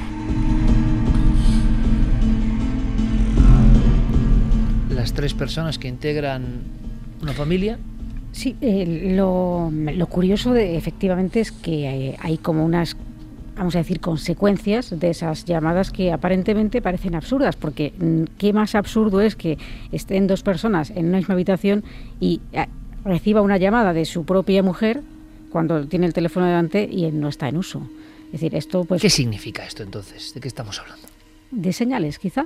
Las tres personas que integran una familia. Sí, eh, lo, lo curioso de, efectivamente es que hay, hay como unas, vamos a decir, consecuencias de esas llamadas que aparentemente parecen absurdas, porque ¿qué más absurdo es que estén dos personas en una misma habitación y eh, reciba una llamada de su propia mujer cuando tiene el teléfono delante y él no está en uso? Es decir, esto pues... ¿Qué significa esto entonces? ¿De qué estamos hablando? De señales, quizá.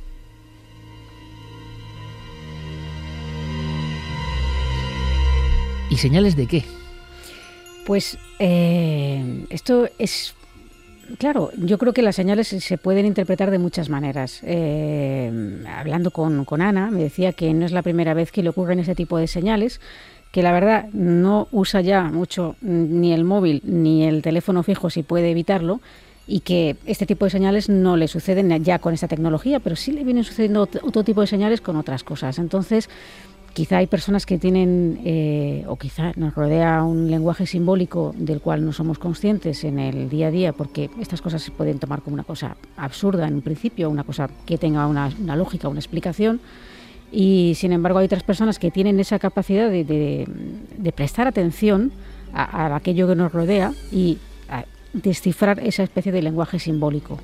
¿Y señales de qué? Pues eh, esto es... Claro, yo creo que las señales se pueden interpretar de muchas maneras. Eh, hablando con, con Ana, me decía que no es la primera vez que le ocurren ese tipo de señales, que la verdad no usa ya mucho ni el móvil ni el teléfono fijo si puede evitarlo, y que este tipo de señales no le suceden ya con esta tecnología, pero sí le vienen sucediendo otro tipo de señales con otras cosas. Entonces, quizá hay personas que tienen, eh, o quizá nos rodea un lenguaje simbólico del cual no somos conscientes en el día a día, porque estas cosas se pueden tomar como una cosa absurda en un principio, una cosa que tenga una, una lógica, una explicación, y sin embargo hay otras personas que tienen esa capacidad de, de, de prestar atención a, a aquello que nos rodea y a descifrar esa especie de lenguaje simbólico.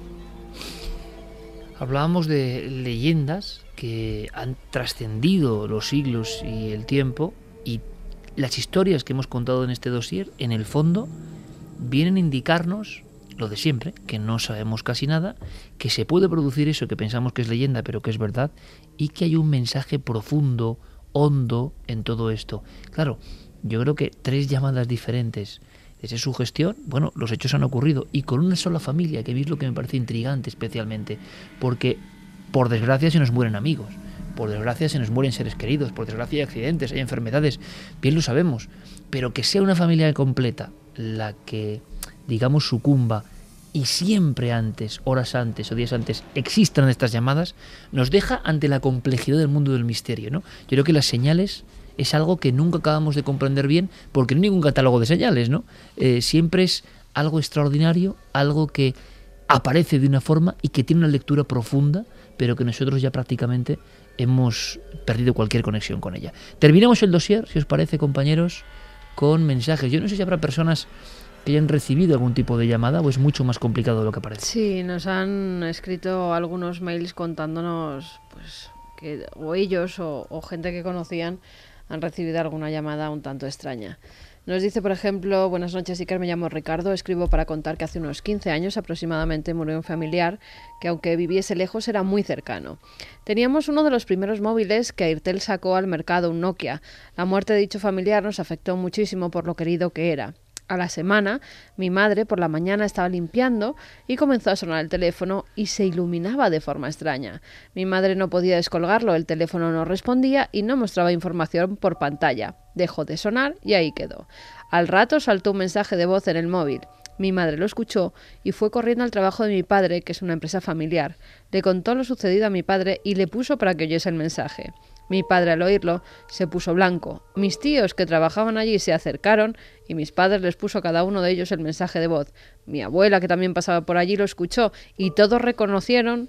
Hablábamos de leyendas que han trascendido los siglos y el tiempo, y las historias que hemos contado en este dossier, en el fondo, vienen a indicarnos lo de siempre, que no sabemos casi nada, que se puede producir eso que pensamos que es leyenda, pero que es verdad, y que hay un mensaje profundo, hondo en todo esto. Claro, yo creo que tres llamadas diferentes, desde su gestión, bueno, los hechos han ocurrido, y con una sola familia, que es lo que me parece intrigante especialmente, porque por desgracia se nos mueren amigos, por desgracia se nos mueren seres queridos, por desgracia hay accidentes, hay enfermedades, bien lo sabemos, pero que sea una familia completa la que, digamos, sucumba y siempre antes, horas antes o días antes, existan estas llamadas, nos deja ante la complejidad del mundo del misterio, ¿no? Yo creo que las señales es algo que nunca acabamos de comprender bien, porque no hay ningún catálogo de señales, ¿no? Eh, siempre es algo extraordinario, algo que aparece de una forma y que tiene una lectura profunda, pero que nosotros ya prácticamente hemos perdido cualquier conexión con ella. Terminamos el dossier, si os parece, compañeros, con mensajes. Yo no sé si habrá personas que hayan recibido algún tipo de llamada o es mucho más complicado de lo que parece. Sí, nos han escrito algunos mails contándonos pues que o ellos o, o gente que conocían han recibido alguna llamada un tanto extraña. Nos dice, por ejemplo, buenas noches, Iker, me llamo Ricardo, escribo para contar que hace unos quince años aproximadamente murió un familiar que, aunque viviese lejos, era muy cercano. Teníamos uno de los primeros móviles que Airtel sacó al mercado, un Nokia. La muerte de dicho familiar nos afectó muchísimo por lo querido que era. A la semana, mi madre por la mañana estaba limpiando y comenzó a sonar el teléfono y se iluminaba de forma extraña. Mi madre no podía descolgarlo, el teléfono no respondía y no mostraba información por pantalla. Dejó de sonar y ahí quedó. Al rato saltó un mensaje de voz en el móvil. Mi madre lo escuchó y fue corriendo al trabajo de mi padre, que es una empresa familiar. Le contó lo sucedido a mi padre y le puso para que oyese el mensaje. Mi padre, al oírlo, se puso blanco. Mis tíos, que trabajaban allí, se acercaron y mis padres les puso a cada uno de ellos el mensaje de voz. Mi abuela, que también pasaba por allí, lo escuchó y todos reconocieron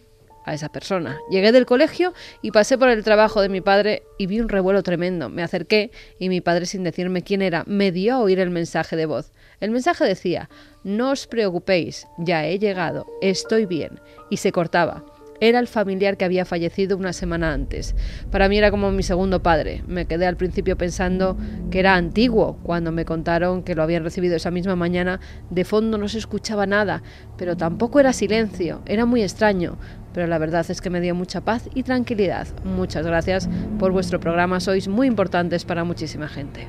a esa persona. Llegué del colegio y pasé por el trabajo de mi padre y vi un revuelo tremendo. Me acerqué y mi padre, sin decirme quién era, me dio a oír el mensaje de voz. El mensaje decía: no os preocupéis, ya he llegado, estoy bien. Y se cortaba. Era el familiar que había fallecido una semana antes. Para mí era como mi segundo padre. Me quedé al principio pensando que era antiguo. Cuando me contaron que lo habían recibido esa misma mañana, de fondo no se escuchaba nada, pero tampoco era silencio. Era muy extraño, pero la verdad es que me dio mucha paz y tranquilidad. Muchas gracias por vuestro programa. Sois muy importantes para muchísima gente.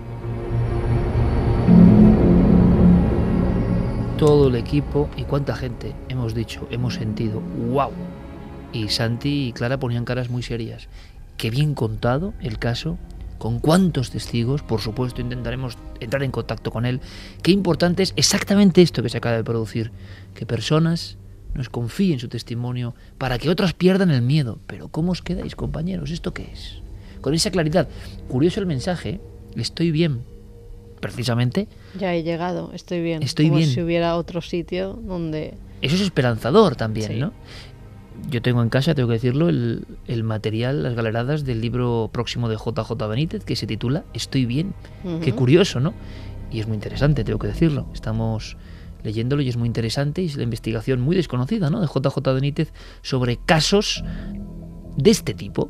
Todo el equipo y cuánta gente hemos dicho, hemos sentido, wow. Y Santi y Clara ponían caras muy serias. Qué bien contado el caso, con cuántos testigos, por supuesto intentaremos entrar en contacto con él. Qué importante es exactamente esto que se acaba de producir, que personas nos confíen su testimonio para que otras pierdan el miedo. Pero ¿cómo os quedáis, compañeros? ¿Esto qué es? Con esa claridad. Curioso el mensaje, estoy bien. Precisamente. Ya he llegado, estoy bien. Estoy como bien. si hubiera otro sitio donde... Eso es esperanzador también, sí. ¿no? Yo tengo en casa, tengo que decirlo, el, el material, las galeradas del libro próximo de J J Benítez, que se titula Estoy bien. Uh-huh. Qué curioso, ¿no? Y es muy interesante, tengo que decirlo. Estamos leyéndolo y es muy interesante, y es la investigación muy desconocida, ¿no?, de J J Benítez sobre casos de este tipo,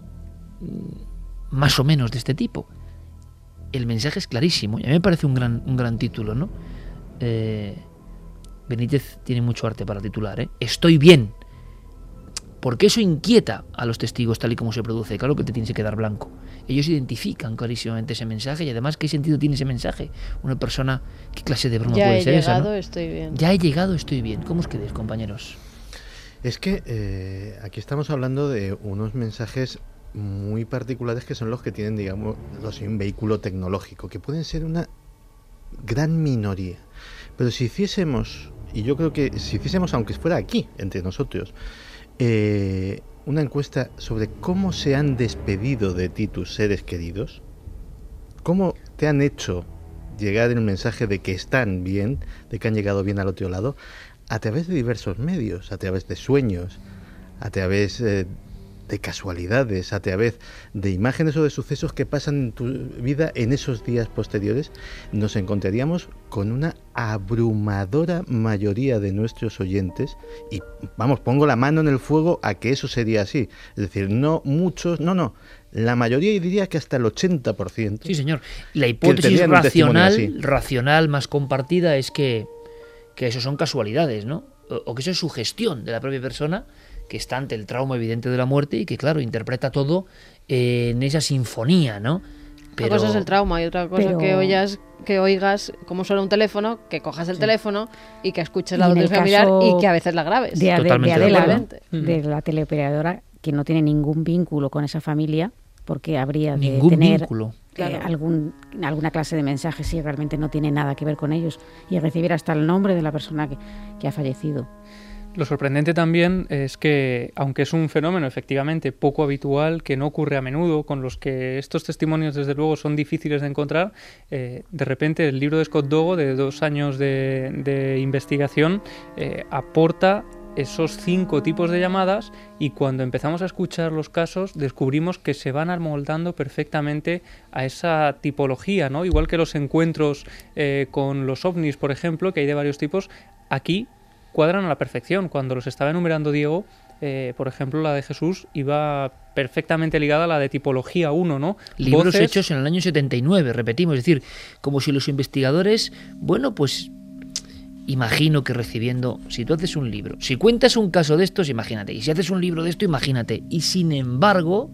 más o menos de este tipo. El mensaje es clarísimo y a mí me parece un gran, un gran título, ¿no? Eh, Benítez tiene mucho arte para titular, ¿eh? Estoy bien. Porque eso inquieta a los testigos tal y como se produce. Claro que te tienes que quedar blanco. Ellos identifican clarísimamente ese mensaje y además ¿qué sentido tiene ese mensaje? Una persona, ¿qué clase de broma ya puede ser esa? Ya he llegado, ¿no? estoy bien. Ya he llegado, estoy bien. ¿Cómo os quedáis, compañeros? Es que eh, aquí estamos hablando de unos mensajes muy particulares que son los que tienen, digamos, los un vehículo tecnológico, que pueden ser una gran minoría. Pero si hiciésemos, y yo creo que si hiciésemos, aunque fuera aquí, entre nosotros, eh, una encuesta sobre cómo se han despedido de ti tus seres queridos, cómo te han hecho llegar el mensaje de que están bien, de que han llegado bien al otro lado, a través de diversos medios, a través de sueños, a través eh, de casualidades, a través de imágenes o de sucesos que pasan en tu vida en esos días posteriores, nos encontraríamos con una abrumadora mayoría de nuestros oyentes, y vamos, pongo la mano en el fuego a que eso sería así. Es decir, no muchos, no, no, la mayoría, y diría que hasta el ochenta por ciento. Sí, señor. La hipótesis racional, racional más compartida es que, que eso son casualidades, ¿no? O, o que eso es sugestión de la propia persona, que está ante el trauma evidente de la muerte y que, claro, interpreta todo eh, en esa sinfonía, ¿no? Pero... Una cosa es el trauma y otra cosa Pero... que oigas, que oigas cómo suena un teléfono, que cojas el sí. teléfono y que escuches la voz del familiar y que a veces la grabes. De, Totalmente de, de, Adela, de, de la teleoperadora, que no tiene ningún vínculo con esa familia, porque habría de ningún tener vínculo. Eh, claro. algún, alguna clase de mensaje si realmente no tiene nada que ver con ellos, y recibir hasta el nombre de la persona que, que ha fallecido. Lo sorprendente también es que, aunque es un fenómeno efectivamente poco habitual, que no ocurre a menudo, con los que estos testimonios desde luego son difíciles de encontrar, eh, de repente el libro de Scott Dogo, de dos años de, de investigación, eh, aporta esos cinco tipos de llamadas, y cuando empezamos a escuchar los casos descubrimos que se van amoldando perfectamente a esa tipología, ¿no? Igual que los encuentros eh, con los ovnis, por ejemplo, que hay de varios tipos, aquí cuadran a la perfección. Cuando los estaba enumerando Diego, eh, por ejemplo, la de Jesús iba perfectamente ligada a la de tipología uno, ¿no? Libros Voces... hechos en el año setenta y nueve, repetimos, es decir, como si los investigadores, bueno, pues imagino que recibiendo, si tú haces un libro, si cuentas un caso de estos, imagínate, y si haces un libro de esto, imagínate, y sin embargo,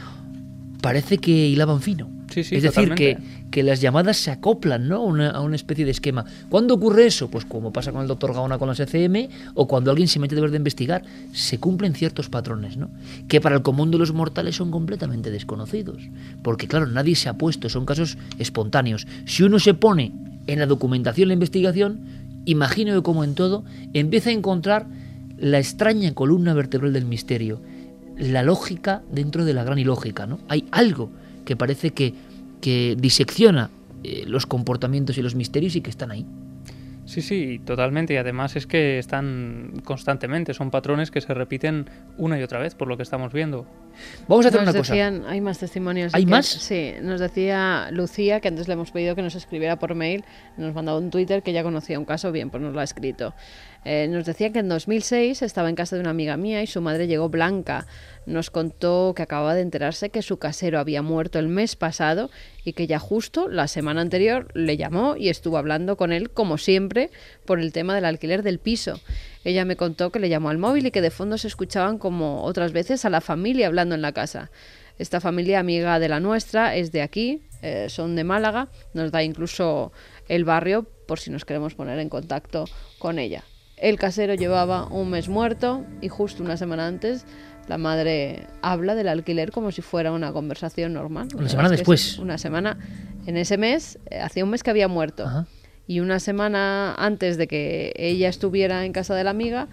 parece que hilaban fino. Sí, sí, es decir, totalmente. que, que las llamadas se acoplan, ¿no?, una, a una especie de esquema. ¿Cuándo ocurre eso? Pues como pasa con el doctor Gaona con las E C M, o cuando alguien se mete de verdad a investigar, se cumplen ciertos patrones, ¿no?, que para el común de los mortales son completamente desconocidos. Porque, claro, nadie se ha puesto, son casos espontáneos. Si uno se pone en la documentación, la investigación, imagino que, como en todo, empieza a encontrar la extraña columna vertebral del misterio, la lógica dentro de la gran ilógica, ¿no? Hay algo que parece que, que disecciona eh, los comportamientos y los misterios y que están ahí. Sí, sí, totalmente. Y además es que están constantemente, son patrones que se repiten una y otra vez, por lo que estamos viendo. Vamos a hacer nos una cosa. Decían, hay más testimonios. ¿Hay que, más? Sí, nos decía Lucía, que antes le hemos pedido que nos escribiera por mail, nos mandaba un Twitter que ya conocía un caso, bien, pues nos lo ha escrito. Eh, nos decía que en dos mil seis estaba en casa de una amiga mía y su madre llegó blanca. Nos contó que acababa de enterarse que su casero había muerto el mes pasado y que ya justo la semana anterior le llamó y estuvo hablando con él, como siempre, por el tema del alquiler del piso. Ella me contó que le llamó al móvil y que de fondo se escuchaban, como otras veces, a la familia hablando en la casa. Esta familia, amiga de la nuestra, es de aquí, eh, son de Málaga, nos da incluso el barrio por si nos queremos poner en contacto con ella. El casero llevaba un mes muerto y justo una semana antes la madre habla del alquiler como si fuera una conversación normal. Una semana después. Una semana, en ese mes, eh, hacía un mes que había muerto. Ajá. Y una semana antes de que ella estuviera en casa de la amiga,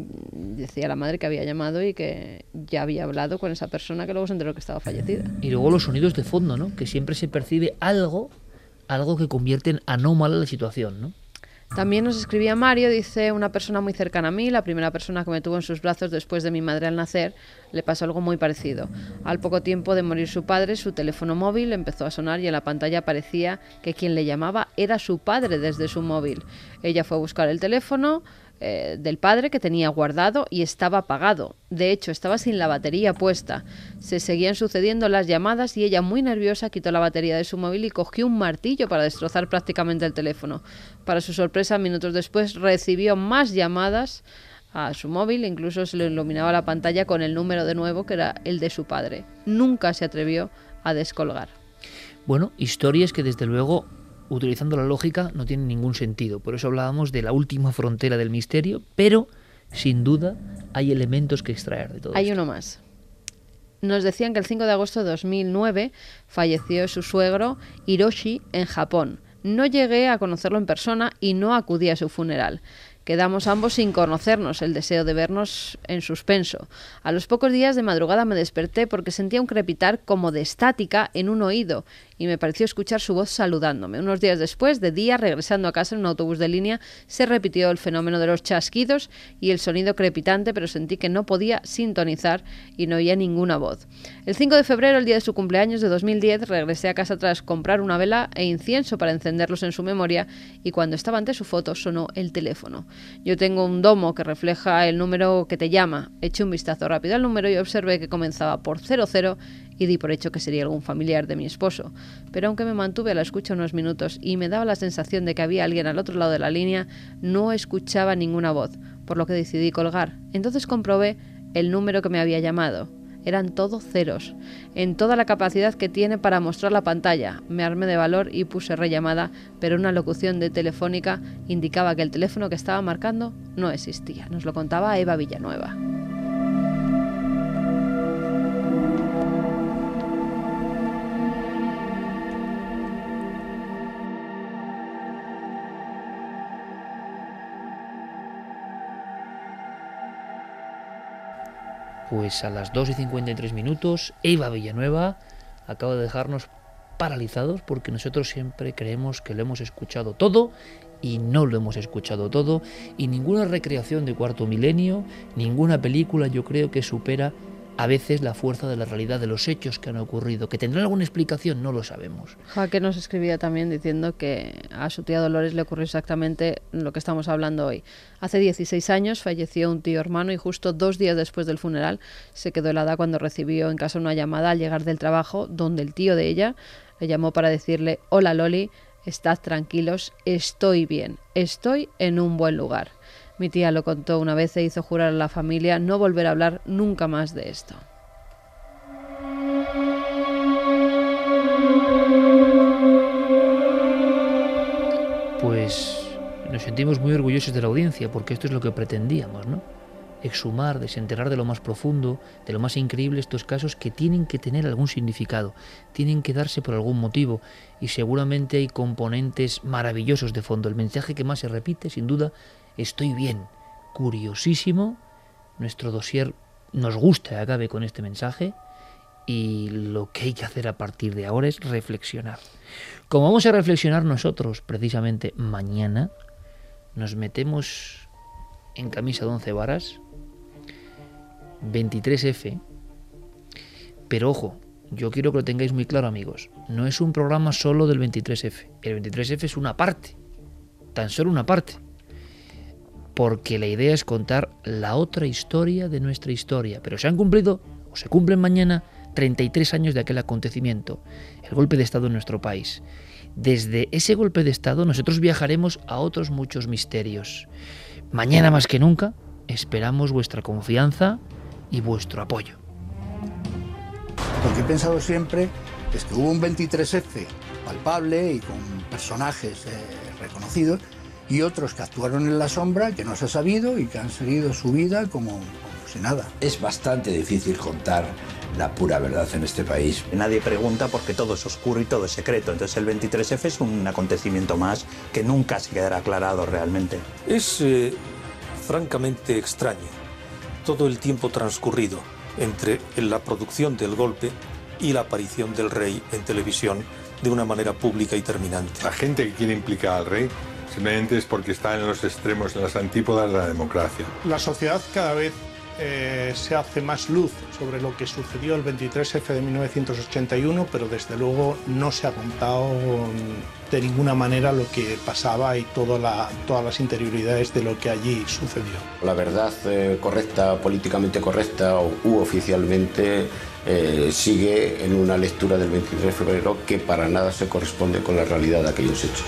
decía la madre que había llamado y que ya había hablado con esa persona que luego se enteró que estaba fallecida. Y luego los sonidos de fondo, ¿no? Que siempre se percibe algo, algo que convierte en anómala la situación, ¿no? También nos escribía Mario, dice, una persona muy cercana a mí, la primera persona que me tuvo en sus brazos después de mi madre al nacer, le pasó algo muy parecido. Al poco tiempo de morir su padre, su teléfono móvil empezó a sonar y en la pantalla aparecía que quien le llamaba era su padre desde su móvil. Ella fue a buscar el teléfono eh, del padre que tenía guardado y estaba apagado. De hecho, estaba sin la batería puesta. Se seguían sucediendo las llamadas y ella, muy nerviosa, quitó la batería de su móvil y cogió un martillo para destrozar prácticamente el teléfono. Para su sorpresa, minutos después recibió más llamadas a su móvil, incluso se le iluminaba la pantalla con el número de nuevo, que era el de su padre. Nunca se atrevió a descolgar. Bueno, historias que desde luego, utilizando la lógica, no tienen ningún sentido. Por eso hablábamos de la última frontera del misterio, pero sin duda hay elementos que extraer de todo Hay esto. uno más. Nos decían que el cinco de agosto de dos mil nueve falleció su suegro Hiroshi en Japón. No llegué a conocerlo en persona y no acudí a su funeral. Quedamos ambos sin conocernos, el deseo de vernos en suspenso. A los pocos días de madrugada me desperté porque sentía un crepitar como de estática en un oído y me pareció escuchar su voz saludándome. Unos días después, de día, regresando a casa en un autobús de línea, se repitió el fenómeno de los chasquidos y el sonido crepitante, pero sentí que no podía sintonizar y no oía ninguna voz. El cinco de febrero, el día de su cumpleaños de dos mil diez, regresé a casa tras comprar una vela e incienso para encenderlos en su memoria y cuando estaba ante su foto sonó el teléfono. Yo tengo un domo que refleja el número que te llama. Eché un vistazo rápido al número y observé que comenzaba por cero cero y di por hecho que sería algún familiar de mi esposo. Pero aunque me mantuve a la escucha unos minutos y me daba la sensación de que había alguien al otro lado de la línea, no escuchaba ninguna voz, por lo que decidí colgar. Entonces comprobé el número que me había llamado. Eran todo ceros, en toda la capacidad que tiene para mostrar la pantalla. Me armé de valor y puse rellamada, pero una locución de Telefónica indicaba que el teléfono que estaba marcando no existía. Nos lo contaba Eva Villanueva. Pues a las dos y cincuenta y tres minutos, Eva Villanueva acaba de dejarnos paralizados porque nosotros siempre creemos que lo hemos escuchado todo y no lo hemos escuchado todo, y ninguna recreación de Cuarto Milenio, ninguna película yo creo que supera a veces la fuerza de la realidad de los hechos que han ocurrido. ¿Que tendrán alguna explicación? No lo sabemos. Jaque nos escribía también diciendo que a su tía Dolores le ocurrió exactamente lo que estamos hablando hoy. Hace dieciséis años falleció un tío hermano y justo dos días después del funeral se quedó helada cuando recibió en casa una llamada al llegar del trabajo donde el tío de ella le llamó para decirle: hola Loli, estad tranquilos, estoy bien, estoy en un buen lugar. Mi tía lo contó una vez e hizo jurar a la familia no volver a hablar nunca más de esto. Pues nos sentimos muy orgullosos de la audiencia porque esto es lo que pretendíamos, ¿no? Exhumar, desenterrar de lo más profundo, de lo más increíble estos casos que tienen que tener algún significado, tienen que darse por algún motivo y seguramente hay componentes maravillosos de fondo. El mensaje que más se repite, sin duda, estoy bien, curiosísimo. Nuestro dossier nos gusta que acabe con este mensaje y lo que hay que hacer a partir de ahora es reflexionar. Como vamos a reflexionar nosotros precisamente mañana, nos metemos en camisa de once varas, veintitrés efe, pero ojo, yo quiero que lo tengáis muy claro, amigos, no es un programa solo del veintitrés efe, el veintitrés efe es una parte, tan solo una parte, porque la idea es contar la otra historia de nuestra historia, pero se han cumplido, o se cumplen mañana, treinta y tres años de aquel acontecimiento, el golpe de Estado en nuestro país. Desde ese golpe de Estado nosotros viajaremos a otros muchos misterios. Mañana más que nunca esperamos vuestra confianza y vuestro apoyo. Lo que he pensado siempre es que hubo un veintitrés efe palpable y con personajes eh, reconocidos y otros que actuaron en la sombra, que no se ha sabido y que han seguido su vida como, como si nada. Es bastante difícil contar la pura verdad en este país. Nadie pregunta porque todo es oscuro y todo es secreto. Entonces el veintitrés efe es un acontecimiento más que nunca se quedará aclarado realmente. Es eh, francamente extraño todo el tiempo transcurrido entre la producción del golpe y la aparición del rey en televisión de una manera pública y terminante. La gente que quiere implicar al rey simplemente es porque está en los extremos, en las antípodas de la democracia. La sociedad cada vez eh, se hace más luz sobre lo que sucedió el veintitrés efe de mil novecientos ochenta y uno, pero desde luego no se ha contado de ninguna manera lo que pasaba y toda la, todas las interioridades de lo que allí sucedió. La verdad eh, correcta, políticamente correcta u oficialmente eh, sigue en una lectura del veintitrés de febrero que para nada se corresponde con la realidad de aquellos hechos.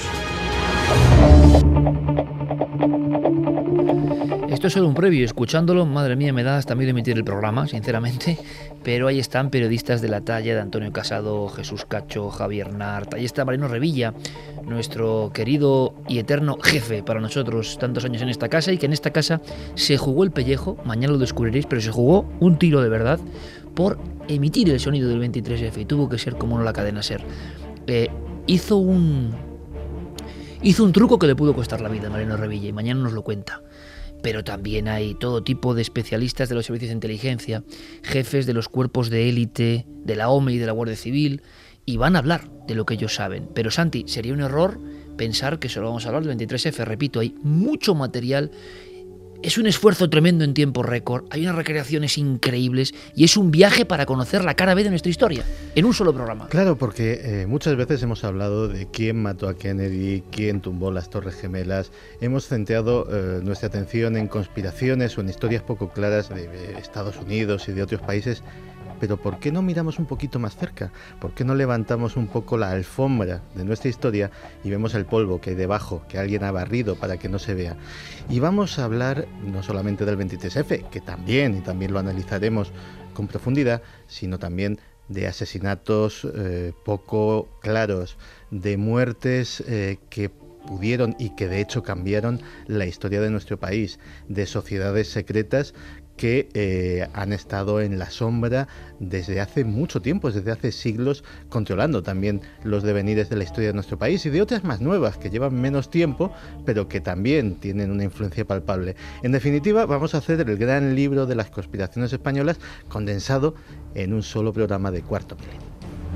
Esto es solo un previo, escuchándolo, madre mía, me da hasta miedo emitir el programa, sinceramente, pero ahí están periodistas de la talla de Antonio Casado, Jesús Cacho, Javier Nart, ahí está Mariano Revilla, nuestro querido y eterno jefe para nosotros, tantos años en esta casa, y que en esta casa se jugó el pellejo, mañana lo descubriréis, pero se jugó un tiro de verdad por emitir el sonido del veintitrés efe, y tuvo que ser como no la cadena SER. Eh, hizo un... Hizo un truco que le pudo costar la vida a Mariano Revilla y mañana nos lo cuenta. Pero también hay todo tipo de especialistas de los servicios de inteligencia, jefes de los cuerpos de élite, de la O M E y de la Guardia Civil, y van a hablar de lo que ellos saben. Pero Santi, sería un error pensar que solo vamos a hablar del veintitrés efe. Repito, hay mucho material. Es un esfuerzo tremendo en tiempo récord, hay unas recreaciones increíbles y es un viaje para conocer la cara B de nuestra historia, en un solo programa. Claro, porque eh, muchas veces hemos hablado de quién mató a Kennedy, quién tumbó las Torres Gemelas, hemos centrado eh, nuestra atención en conspiraciones o en historias poco claras de, de Estados Unidos y de otros países. Pero ¿por qué no miramos un poquito más cerca? ¿Por qué no levantamos un poco la alfombra de nuestra historia y vemos el polvo que hay debajo, que alguien ha barrido para que no se vea? Y vamos a hablar no solamente del veintitrés efe, que también, y también lo analizaremos con profundidad, sino también de asesinatos eh, poco claros, de muertes eh, que pudieron y que de hecho cambiaron la historia de nuestro país, de sociedades secretas que eh, han estado en la sombra desde hace mucho tiempo, desde hace siglos, controlando también los devenires de la historia de nuestro país y de otras más nuevas que llevan menos tiempo, pero que también tienen una influencia palpable. En definitiva, vamos a hacer el gran libro de las conspiraciones españolas condensado en un solo programa de Cuarto Milenio.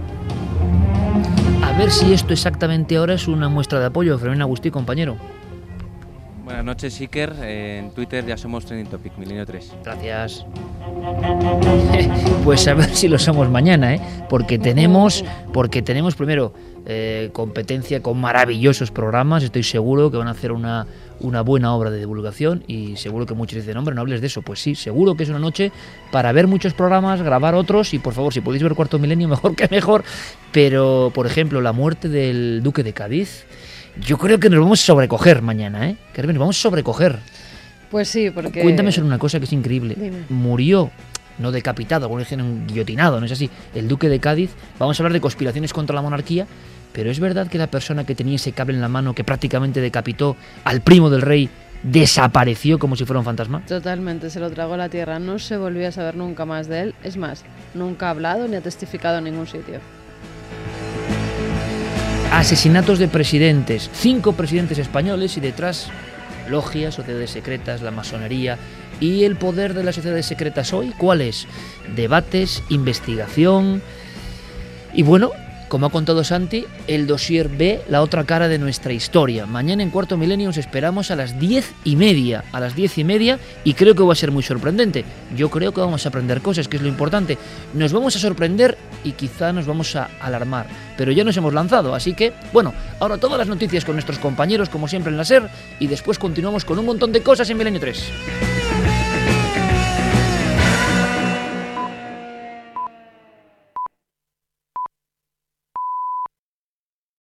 A ver si esto exactamente ahora es una muestra de apoyo. Fermín Agustí, compañero. Buenas noches, Iker. En Twitter ya somos Trending Topic, Milenio tres. Gracias. Pues a ver si lo somos mañana, ¿eh? Porque tenemos, porque tenemos primero eh, competencia con maravillosos programas. Estoy seguro que van a hacer una, una buena obra de divulgación y seguro que muchos dicen, hombre, no hables de eso. Pues sí, seguro que es una noche para ver muchos programas, grabar otros y por favor, si podéis ver Cuarto Milenio, mejor que mejor. Pero, por ejemplo, la muerte del Duque de Cádiz, yo creo que nos vamos a sobrecoger mañana, ¿eh? Carmen, nos vamos a sobrecoger. Pues sí, porque... Cuéntame sobre una cosa que es increíble. Dime. Murió, no decapitado, algunos dijeron guillotinado, no es así, el Duque de Cádiz. Vamos a hablar de conspiraciones contra la monarquía, pero es verdad que la persona que tenía ese cable en la mano, que prácticamente decapitó al primo del rey, desapareció como si fuera un fantasma. Totalmente, se lo tragó la tierra. No se volvió a saber nunca más de él. Es más, nunca ha hablado ni ha testificado en ningún sitio. Asesinatos de presidentes, cinco presidentes españoles y detrás logias, sociedades secretas, la masonería. ¿Y el poder de las sociedades secretas hoy cuál es? Debates, investigación y bueno, como ha contado Santi, el dossier B, la otra cara de nuestra historia. Mañana en Cuarto Milenio os esperamos a las diez y media, a las diez y media, y creo que va a ser muy sorprendente. Yo creo que vamos a aprender cosas, que es lo importante. Nos vamos a sorprender y quizá nos vamos a alarmar, pero ya nos hemos lanzado, así que, bueno, ahora todas las noticias con nuestros compañeros, como siempre en la SER, y después continuamos con un montón de cosas en Milenio tres.